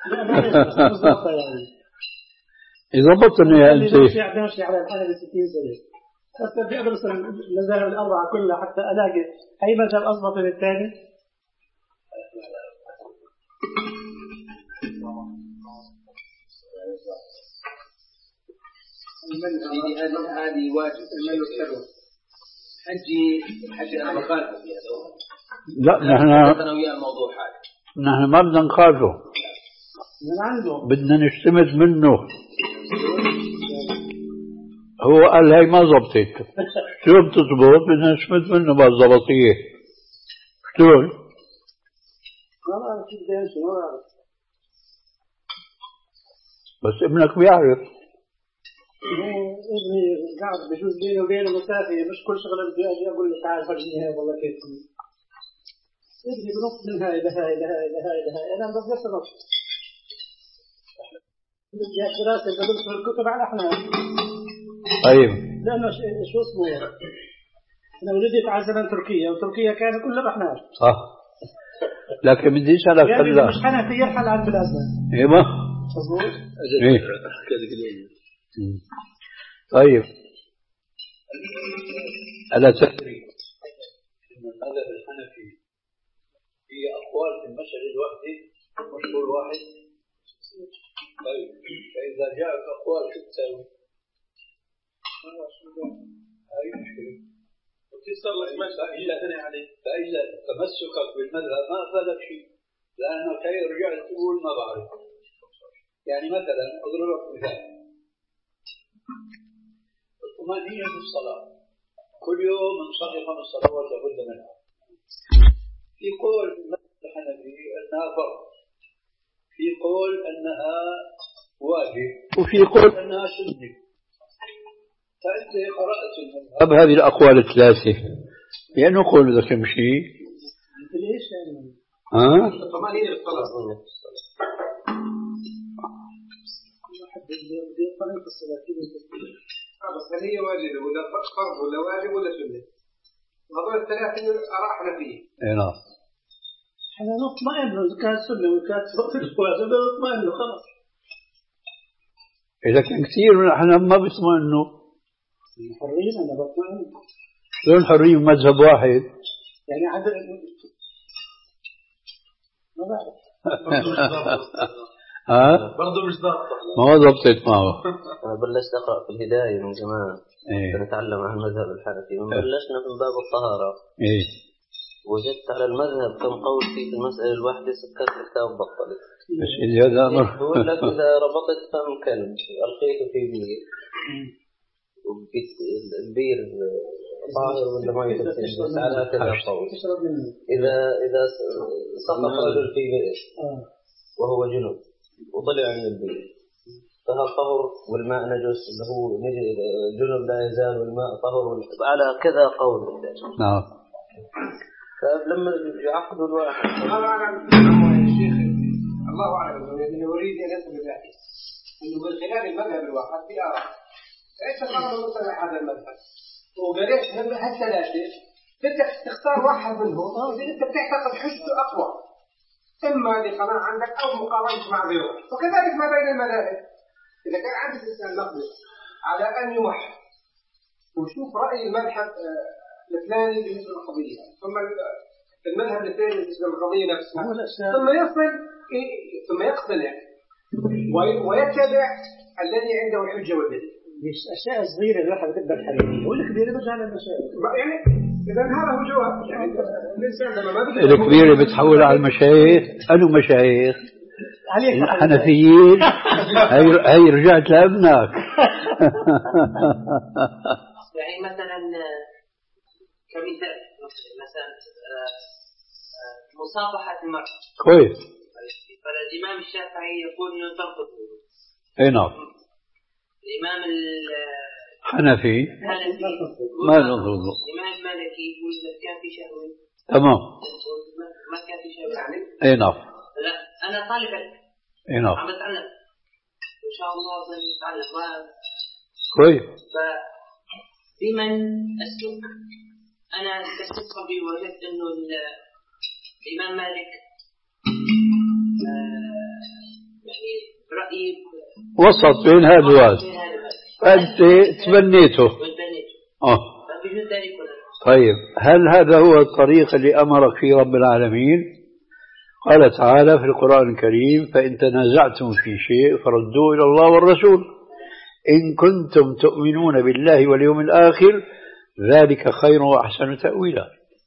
إذا ضبطني أنت ماشي على الحالة ستين سنة بس بدي أدرس المذاهب الأربعة كلها حتى ألاقي أي مذهب أضبط من الثاني. هذه هذه واجب حجي حجي أنا بخالفه في هذا. لا نحن أنا وياه الموضوع هذا نحن ما بدنا نخالفه، من عنده بدنا نشتمت منه. هو قال هاي ما زبطت، شو بتزبط؟ بدنا نشتمت منه بالضبطية. شلون؟ ما بعرف كيف بدي أمشي، ما بعرف. بس ابنك بيعرف. ابني قاعد بجوز بيني وبينه مسافة، مش كل شغلة بدي أجي أقول له تعال فرجيني هاي والله كيف. ابني بنط من هاي لهاي لهاي لهاي لهاي، أنا بس نط. بدي دراسة بدرس الكتب على أحناف. طيب. لأنه شو اسمه؟ أنا ولدت على زمن تركيا، وتركيا كان كلها أحناف. صح. لكن بدي أسألك يعني مش حنفي يرحل عن بلادنا. إيوه. مظبوط. إيه. طيب. ألا تدري أن المذهب الحنفي في أقوال في المسألة الواحدة مشهور واحد؟ طيب فإذا جاءك أقوال شو تسوي؟ هاي مشكلة. وتصير لك مسألة إلا ثاني عليه، فإذا تمسكك بالمذهب ما أفادك شيء، لأنك هي رجعت تقول ما بعرف. يعني مثلا أضرب لك مثال، الطمأنينة في الصلاة كل يوم نصلي خمس صلوات لابد منها. في قول الحنفي أنها فرض، في قول أنها واجب، وفي قول أنها سنة. فأنت قرأت المذهب هذه الأقوال الثلاثة، لأنه قول ذاك يمشي. ليش يعني؟ ها؟ الطمأنينة في الصلاة. بس هل هي واجبة ولا فرض ولا واجب ولا سنة؟ هذول الثلاثة آراء حنفية. إيه نعم. احنا نطمئن إذا كانت سنة وكانت واجبة نطمئن خلاص. إذا كان كثير من الأحناف ما بيطمئنوا. حرية أنا بطمئن. شلون حرية مذهب واحد؟ يعني عدد ما بعرف. ها؟ برضه مش ضابطة. ما هو ضبطت معه. أنا بلشت أقرأ في الهداية من زمان. إيه. نتعلم عن المذهب الحنفي. من بلشنا من باب الطهارة. إيه. وجدت على المذهب كم قول فيه في المسألة الواحدة سكرت الكتاب وبطلت. بس اللي هذا أمر. بقول لك إذا ربطت فم كلب ألقيته في بير. البير طاهر ولا ما يتبس على هكذا قول. إذا إذا سقط رجل في بئر وهو جنوب وطلع من البير فهل طهر والماء نجس اللي هو جنوب لا يزال والماء طهر على كذا قول. نعم. فلما يعقدوا الواحد الله أعلم الشيخ الله أعلم أنه يريد أن يصل بذلك أنه من خلال المذهب الواحد في آراء ليس فرض مثلا هذا المذهب وقالت هالثلاثة بدك تختار واحد منهم إذا أنت بتعتقد حجته أقوى إما لقناعة عندك أو مقارنة مع غيره وكذلك ما بين المذاهب إذا كان عندك الإنسان نقدر على أن يوحد وشوف رأي المذهب الثاني بالنسبة للقضية ثم المذهب الثاني بالنسبة للقضية نفسها ثم يصل ثم يقتنع ويتبع الذي عنده الحجة والدليل. ليش أشياء صغيرة الواحد بتقدر حلها والكبيرة بتجعل المشايخ. يعني إذا هذا هو جواب يعني الإنسان لما ما بيقدر الكبيرة بتحول على المشايخ أنو مشايخ الحنفيين هي هي رجعت لابنك. يعني مثلا كمثال مثلا مصافحة المرأة كويس. فالإمام الشافعي يقول إنه تنقض الوضوء. أي نعم. الإمام الحنفي ما ينقض الوضوء. الإمام المالكي يقول إذا كان في شهوة. تمام. ما كان في شهوة يعني. أي نعم. لا أنا طالب علم. أي نعم. عم بتعلم. إن شاء الله سنتعلم. كويس. فبمن أسلك أنا كتبت قبل وجدت إنه الإمام مالك يعني رأيي وسط بين هذا وهذا أنت تبنيته. آه. طيب هل هذا هو الطريق اللي أمرك فيه رب العالمين؟ قال تعالى في القرآن الكريم فإن تنازعتم في شيء فردوه إلى الله والرسول إن كنتم تؤمنون بالله واليوم الآخر ذلك خير وأحسن تأويلا.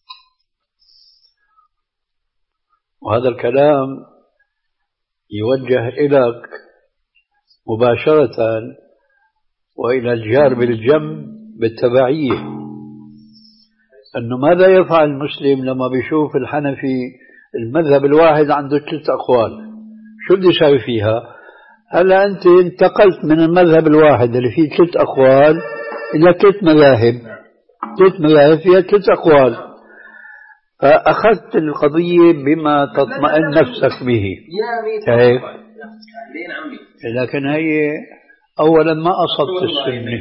وهذا الكلام يوجه إليك مباشرة وإلى الجار بالجنب بالتبعية أنه ماذا يفعل المسلم لما بيشوف الحنفي المذهب الواحد عنده ثلاث أقوال شو بده يساوي فيها؟ هلا أنت انتقلت من المذهب الواحد اللي فيه ثلاث أقوال إلى ثلاث مذاهب ثلاث مذاهب فيها ثلاث أقوال فأخذت القضية بما تطمئن نفسك به. كيف؟ لكن هي أولا ما أصبت السنة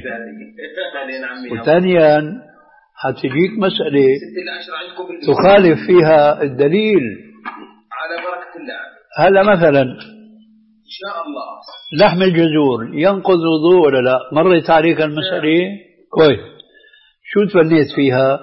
وثانيا حتجيك مسألة تخالف فيها الدليل. على بركة الله. هلا مثلا إن شاء الله لحم الجزور ينقض وضوء ولا لا؟ مرت عليك المسألة كويس شو تبنيت فيها؟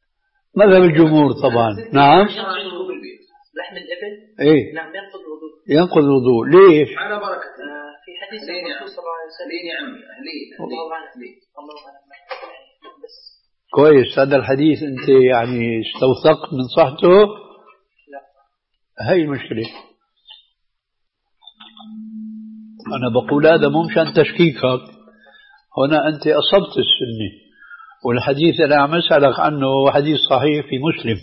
مذهب الجمهور طبعا. نعم لحم الإبل ايه نعم ينقض الوضوء ينقض الوضوء. ليش؟ على بركة في حديث الرسول صلى الله عليه وسلم. يا عمي أهلين الله أعلم. الله أعلم. بس كويس. هذا الحديث أنت يعني استوثقت من صحته؟ لا. هاي المشكلة. أنا بقول هذا مو مشان تشكيكك، هنا أنت أصبت السنة، والحديث اللي عم أسألك عنه هو حديث صحيح في مسلم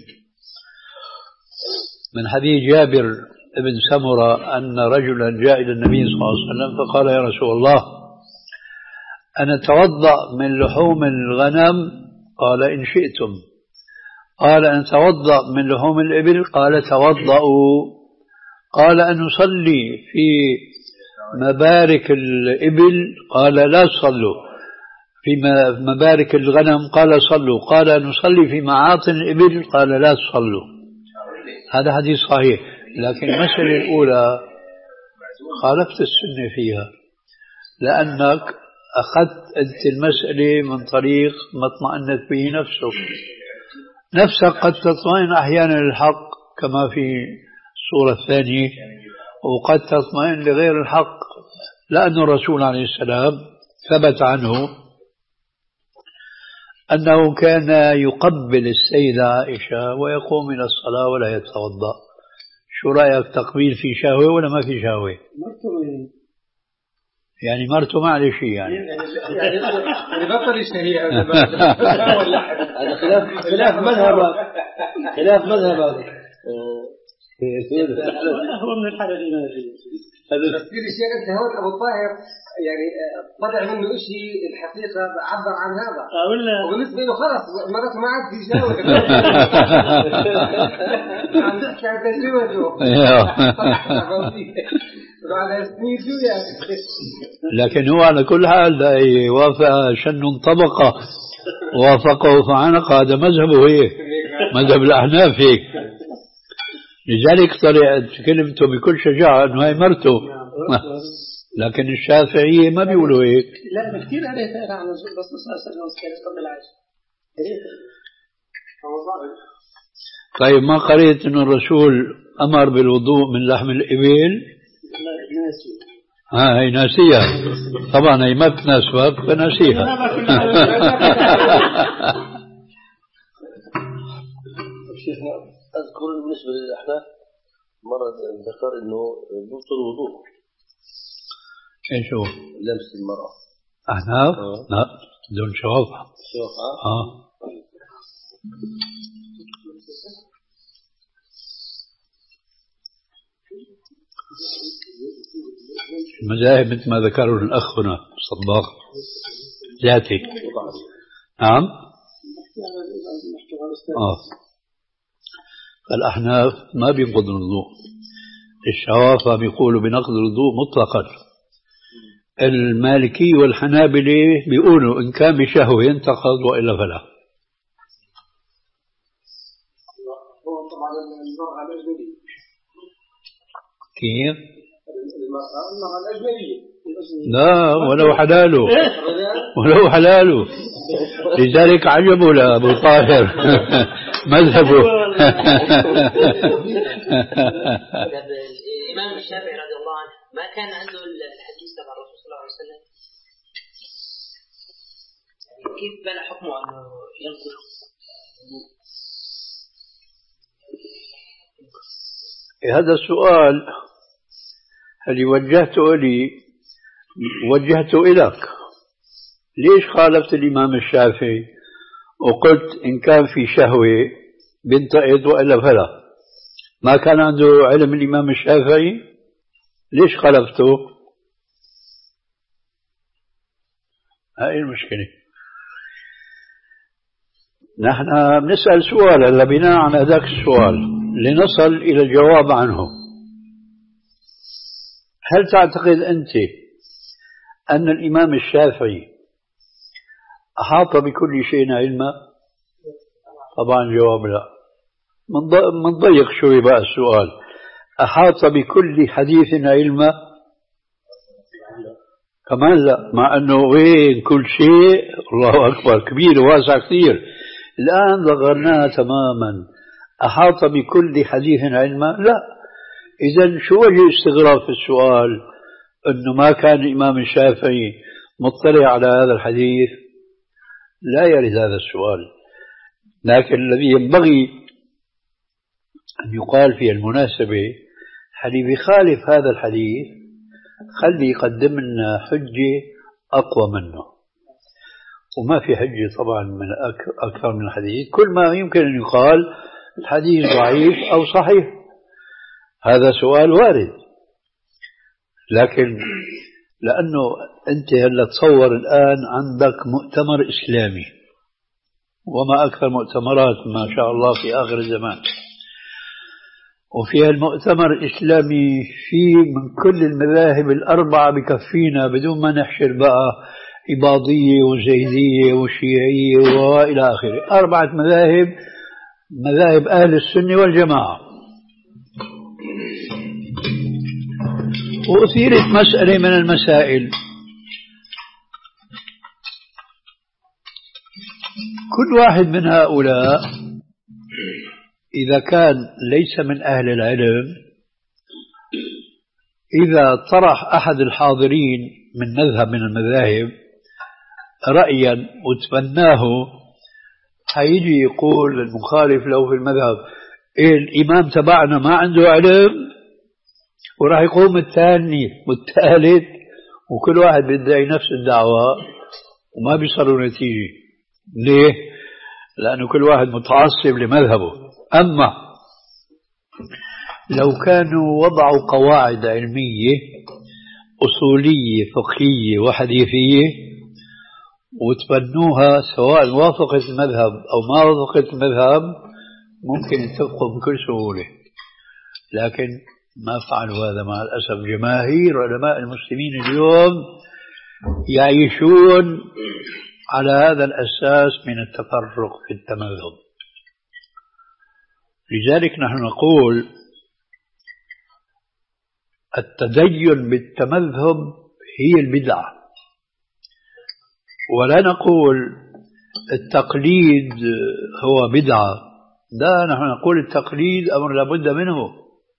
من حديث جابر ابن سمرة أن رجلا جاء إلى النبي صلى الله عليه وسلم فقال: يا رسول الله، أنا أتوضأ من لحوم الغنم؟ قال: إن شئتم. قال: أن أتوضأ من لحوم الإبل؟ قال: توضأوا. قال: أن نصلي في مبارك الإبل؟ قال: لا تصلوا. في مبارك الغنم؟ قال: صلوا. قال: نصلي في معاطن الإبل؟ قال: لا تصلوا. هذا حديث صحيح، لكن المسألة الأولى خالفت السنة فيها، لأنك أخذت أنت المسألة من طريق ما اطمأنت به نفسك. نفسك قد تطمئن أحيانا للحق كما في الصورة الثانية، وقد تطمئن لغير الحق، لأن الرسول عليه السلام ثبت عنه أنه كان يقبل السيدة عائشة ويقوم إلى الصلاة ولا يتوضأ. شو رأيك، تقبيل في شهوة ولا ما في شهوة؟ يعني مرته ما عليه شيء يعني يعني بطل يشتهي هذا. هذا خلاف خلاف مذهب خلاف مذهب هو من الحالة الإيمانية. تفكير الشيخ أنت هون أبو الطاهر يعني طلع منه شيء الحقيقة عبر عن هذا، وبالنسبة له خلاص مرته ما عاد في جاوب. عم تحكي عن تجربته بعد سنين شو يعني. لكن هو على كل حال وافق شن طبقة وافقه فعنق، هذا مذهبه هيك، مذهب الأحناف هيك. لذلك طلع كلمته بكل شجاعة أنه هي مرته، لكن الشافعية ما بيقولوا هيك. لا كثير عليه تقرأ عن الرسول بس صلى الله عليه وسلم قبل العشاء. طيب ما قريت أنه الرسول أمر بالوضوء من لحم الإبل؟ ها هي ناسية طبعا، هي ما بتناسبك فناسيها. أذكر بالنسبة للأحناف مرة ذكر إنه ضبط الوضوء. إيش هو؟ لمس المرأة. أحناف؟ لا دون شوافة. شوافة؟ آه. المذاهب مثل ما ذكره الأخ هنا صباغ ذاتي. نعم. آه. الأحناف ما بينقض الوضوء، الشوافة بيقولوا بنقض الوضوء مطلقا. المالكي والحنابلة بيقولوا إن كان بشهوة ينتقض وإلا فلا. كيف؟ المرأة الأجنبية لا ولو حلاله ولو حلاله. لذلك عجبوا لأبو طاهر مذهبه. الإمام الشافعي رضي الله عنه ما كان عنده الحديث تبع الرسول صلى الله عليه وسلم، كيف بنى حكمه أنه ينقل؟ هذا السؤال اللي وجهته لي وجهته إليك. ليش خالفت الإمام الشافعي وقلت إن كان في شهوة بنتقد وإلا فلا؟ ما كان عنده علم الإمام الشافعي؟ ليش خالفته؟ هاي المشكلة. نحن بنسأل سؤال هلا بناء على ذاك السؤال لنصل إلى الجواب عنه. هل تعتقد أنت أن الإمام الشافعي أحاط بكل شيء علما؟ طبعا جواب لا. من ضيق شوي بقى السؤال، أحاط بكل حديث علما؟ كمان لا، مع أنه وين كل شيء الله أكبر كبير واسع كثير. الآن ضغرناها تماما. أحاط بكل حديث علما؟ لا، إذا شو وجه استغراب في السؤال أنه ما كان الإمام الشافعي مطلع على هذا الحديث؟ لا يرد هذا السؤال. لكن الذي ينبغي أن يقال في المناسبة حديث يخالف هذا الحديث خلي يقدم لنا حجة أقوى منه، وما في حجة طبعا من أكثر من الحديث. كل ما يمكن أن يقال الحديث ضعيف أو صحيح، هذا سؤال وارد. لكن لأنه أنت هلا تصور الآن عندك مؤتمر إسلامي، وما أكثر مؤتمرات ما شاء الله في آخر الزمان، وفي المؤتمر الإسلامي في من كل المذاهب الأربعة بكفينا بدون ما نحشر بقى إباضية وزيدية وشيعية وإلى آخره، أربعة مذاهب، مذاهب أهل السنة والجماعة. وأثيرت مسألة من المسائل، كل واحد من هؤلاء إذا كان ليس من أهل العلم، إذا طرح أحد الحاضرين من مذهب من المذاهب رأيا وتبناه، هيجي يقول المخالف له في المذهب إيه الإمام تبعنا ما عنده علم، وراح يقوم الثاني والثالث وكل واحد بيدعي نفس الدعوة وما بيصلوا نتيجة. ليه؟ لأنه كل واحد متعصب لمذهبه. أما لو كانوا وضعوا قواعد علمية أصولية فقهية وحديثية وتبنوها، سواء وافقت المذهب أو ما وافقت المذهب، ممكن يتفقوا بكل سهولة. لكن ما فعلوا هذا مع الأسف. جماهير علماء المسلمين اليوم يعيشون على هذا الأساس من التفرق في التمذهب. لذلك نحن نقول التدين بالتمذهب هي البدعة، ولا نقول التقليد هو بدعة. لا، نحن نقول التقليد أمر لابد منه،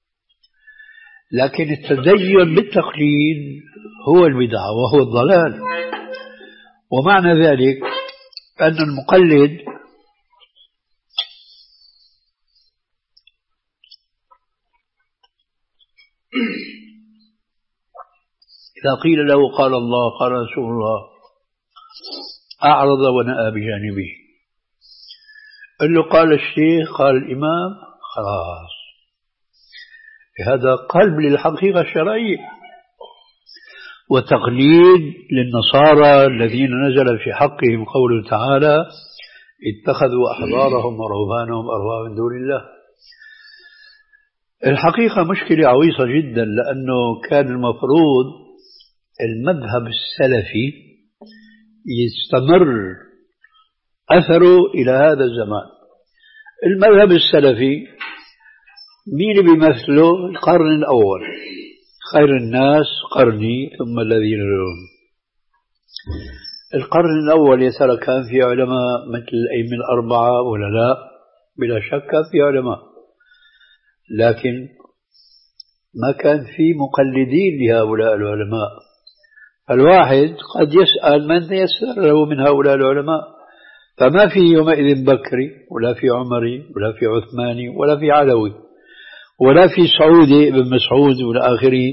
لكن التدين بالتقليد هو البدعة وهو الضلال. ومعنى ذلك أن المقلد إذا قيل له قال الله قال رسول الله أعرض ونأى بجانبه. قال له قال الشيخ قال الإمام، خلاص هذا قلب للحقيقة الشرعية. وتقليد للنصارى الذين نزل في حقهم قوله تعالى اتخذوا أحبارهم ورهبانهم أربابا من دون الله. الحقيقة مشكلة عويصة جدا، لأنه كان المفروض المذهب السلفي يستمر أثره إلى هذا الزمان. المذهب السلفي مين بيمثله؟ القرن الأول، خير الناس قرني ثم الذين يلونهم. القرن الأول يا ترى كان في علماء مثل الأئمة الأربعة ولا لا؟ بلا شك كان في علماء، لكن ما كان في مقلدين لهؤلاء العلماء. الواحد قد يسأل من يسأل له من هؤلاء العلماء، فما في يومئذ بكري ولا في عمري ولا في عثماني ولا في علوي ولا في سعودي بن مسعود ولا آخره.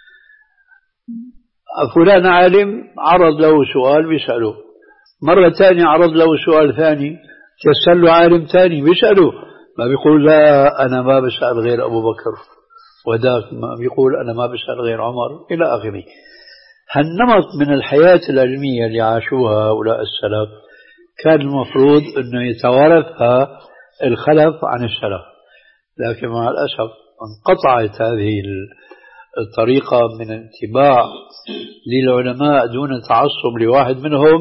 فلان عالم عرض له سؤال بيسأله، مرة ثانية عرض له سؤال ثاني يسأل له عالم ثاني بيسأله، ما بيقول لا أنا ما بسأل غير أبو بكر، وذاك ما بيقول أنا ما بسأل غير عمر، إلى آخره. هالنمط من الحياة العلمية اللي عاشوها هؤلاء السلف كان المفروض أنه يتوارثها الخلف عن السلف، لكن مع الأسف انقطعت هذه الطريقة من الاتباع للعلماء دون تعصب لواحد منهم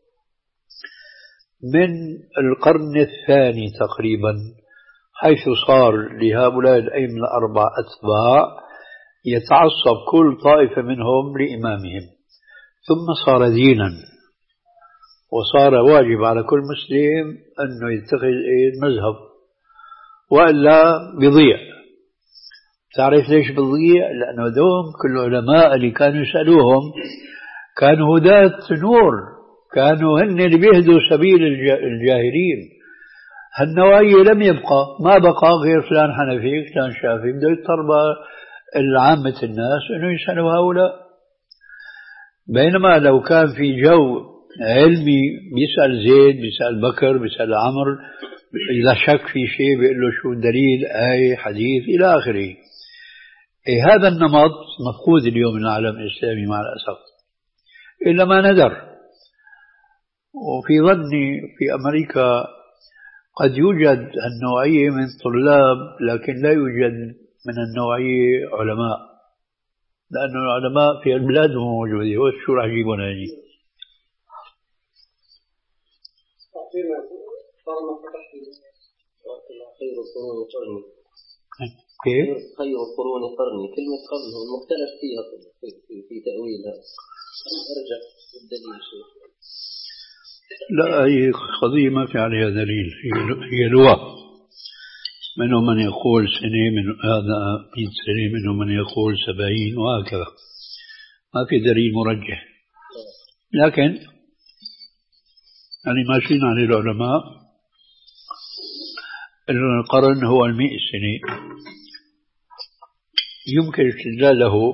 من القرن الثاني تقريبا، حيث صار لهؤلاء الأئمة الأربعة أتباع يتعصب كل طائفة منهم لإمامهم، ثم صار دينا، وصار واجب على كل مسلم أنه يتخذ المذهب وإلا بيضيع. تعرف ليش بتضيع؟ لأنه دوم كل العلماء اللي كانوا يسألوهم كانوا هداة نور، كانوا هن اللي بيهدوا سبيل الجاهلين. هالنوعية لم يبقى، ما بقى غير فلان حنفي فلان شافعي، بده يضطر عامة الناس انه يسألوا هؤلاء. بينما لو كان في جو علمي بيسأل زيد بيسأل بكر بيسأل عمرو، إذا شك في شيء بيقول له شو الدليل، آية حديث إلى آخره. إيه هذا النمط مفقود اليوم من العالم الإسلامي مع الأسف، إلا ما ندر. وفي ظني في أمريكا قد يوجد النوعية من الطلاب، لكن لا يوجد من النوعية علماء، لأن العلماء في البلاد هم موجودين، وشو راح يجيبون هذه؟ خير القرون قرني. كيف؟ خير القرون قرني، كلمة قرن هو المختلف فيها في, في, في تأويلها. أرجع للدليل شيء. لا، هي قضية ما في عليها دليل، هي لغة. منهم من يقول سنة، من هذا مئة سنة، منهم من يقول سبعين، وهكذا. ما في دليل مرجح. لكن يعني ماشيين على العلماء أن القرن هو المئة سنة. يمكن استدلاله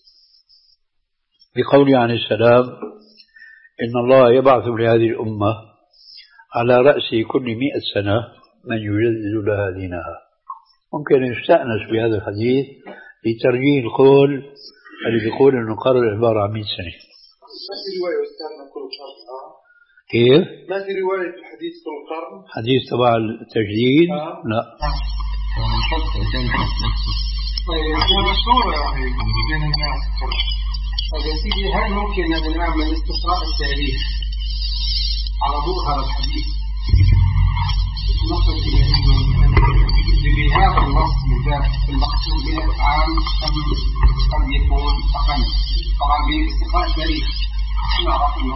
بقوله عليه السلام إن الله يبعث لهذه الأمة على رأس كل مئة سنة من يجدد لها دينها. ممكن يستأنس بهذا الحديث لترجيح القول اللي بيقول إنه القرن عبارة عن مئة سنة. ما في رواية أستاذنا كل قرن؟ كيف؟ ما في رواية في الحديث كل قرن؟ حديث تبع التجديد؟ آه. لا. طيب هو مشهور بين الناس. طيب يا سيدي، هل ممكن أن نعمل استقراء التاريخ على ضوء هذا الحديث؟ نصل إلى بهذا النص بالذات المقصود به عام أم قد يكون أقل؟ طبعا باستقراء التاريخ نعرف أنه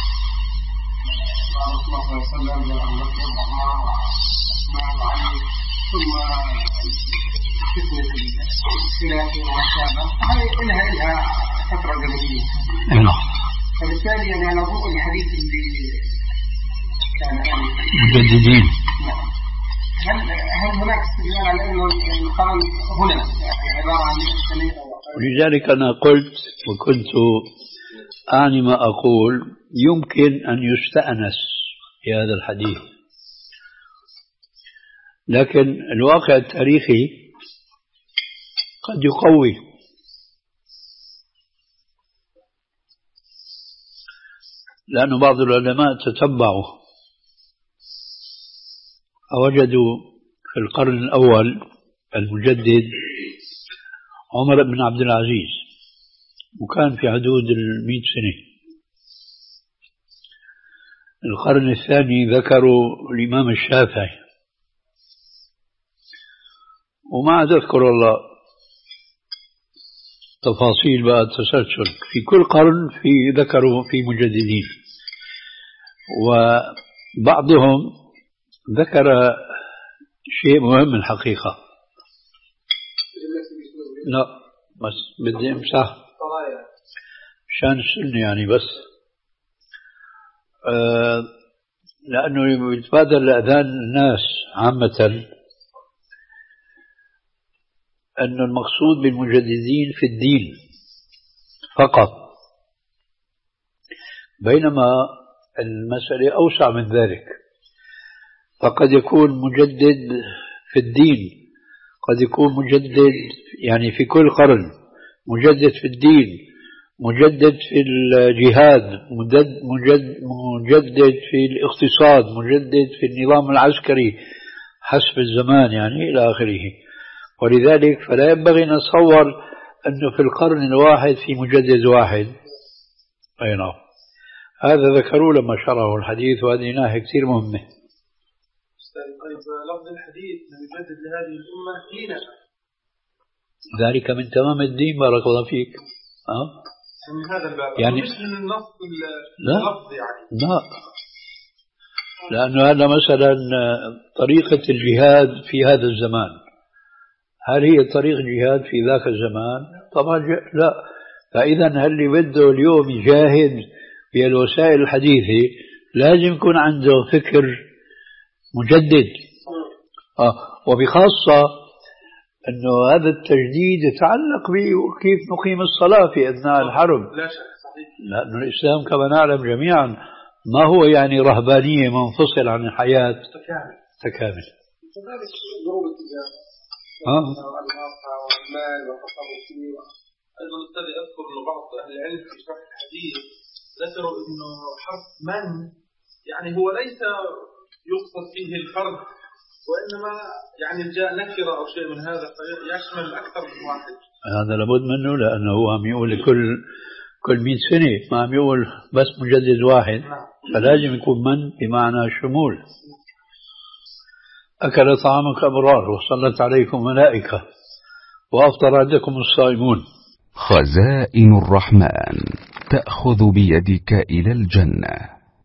رسول الله صلى الله عليه وسلم أبو بكر وعمر وعثمان وعلي، ثم فتنة الخلاف والشابة، هذه إلها إلها فترة زمنية. فبالتالي يعني على ضوء الحديث اللي كان مجددين، هل هل هناك استدلال على أنه القرن هنا يعني عبارة عن سنة؟ ولذلك أنا قلت وكنت أعني ما أقول، يمكن أن يستأنس في هذا الحديث، لكن الواقع التاريخي قد يقوي. لأن بعض العلماء تتبعوا فوجدوا في القرن الأول المجدد عمر بن عبد العزيز، وكان في حدود المئة سنة. القرن الثاني ذكروا الإمام الشافعي، وما تذكر الله تفاصيل بقى التسلسل. في كل قرن في ذكروا في مجددين، وبعضهم ذكر شيء مهم الحقيقة. لا بس بدي امسح شان السنة يعني، بس آه لأنه يتبادل لأذهان الناس عامة أن المقصود بالمجددين في الدين فقط، بينما المسألة أوسع من ذلك. فقد يكون مجدد في الدين، قد يكون مجدد يعني في كل قرن، مجدد في الدين، مجدد في الجهاد، مجدد, مجدد في الاقتصاد، مجدد في النظام العسكري حسب الزمان يعني إلى آخره. ولذلك فلا ينبغي أن نتصور أنه في القرن الواحد في مجدد واحد. أي نعم، هذا ذكروا لما شرحوا الحديث، وهذه ناحية كثير مهمة. طيب لفظ الحديث من يجدد لهذه الأمة حين ذلك من تمام الدين، بارك الله فيك. أه؟ من هذا الباب يعني مش من النص لا اللفظ يعني. لا، لأنه هذا مثلا طريقة الجهاد في هذا الزمان، هل هي طريق جهاد في ذاك الزمان؟ طبعا لا. فإذا اللي بده اليوم يجاهد بالوسائل الحديثة لازم يكون عنده فكر مجدد. آه. وبخاصة أنه هذا التجديد يتعلق بكيف نقيم الصلاة في أثناء الحرب. لا شك صحيح. لأن الإسلام كما نعلم جميعا ما هو يعني رهبانية منفصل عن الحياة تكامل تكامل. كذلك ضروب التجارة آه. والمال والتصرف فيه. أيضا أستاذ أذكر أن بعض أهل العلم في شرح الحديث ذكروا أنه حرف من يعني هو ليس يقصد فيه الفرد، وإنما يعني جاء نكرة أو شيء من هذا فيشمل أكثر من واحد. هذا لابد منه، لأنه هو عم يقول لكل كل مئة سنة، ما عم يقول بس مجدد واحد. فلازم يكون من بمعنى شمول. أكل طعامك أبرار وصلت عليكم ملائكة وأفطر عندكم الصائمون. خزائن الرحمن تأخذ بيدك إلى الجنة.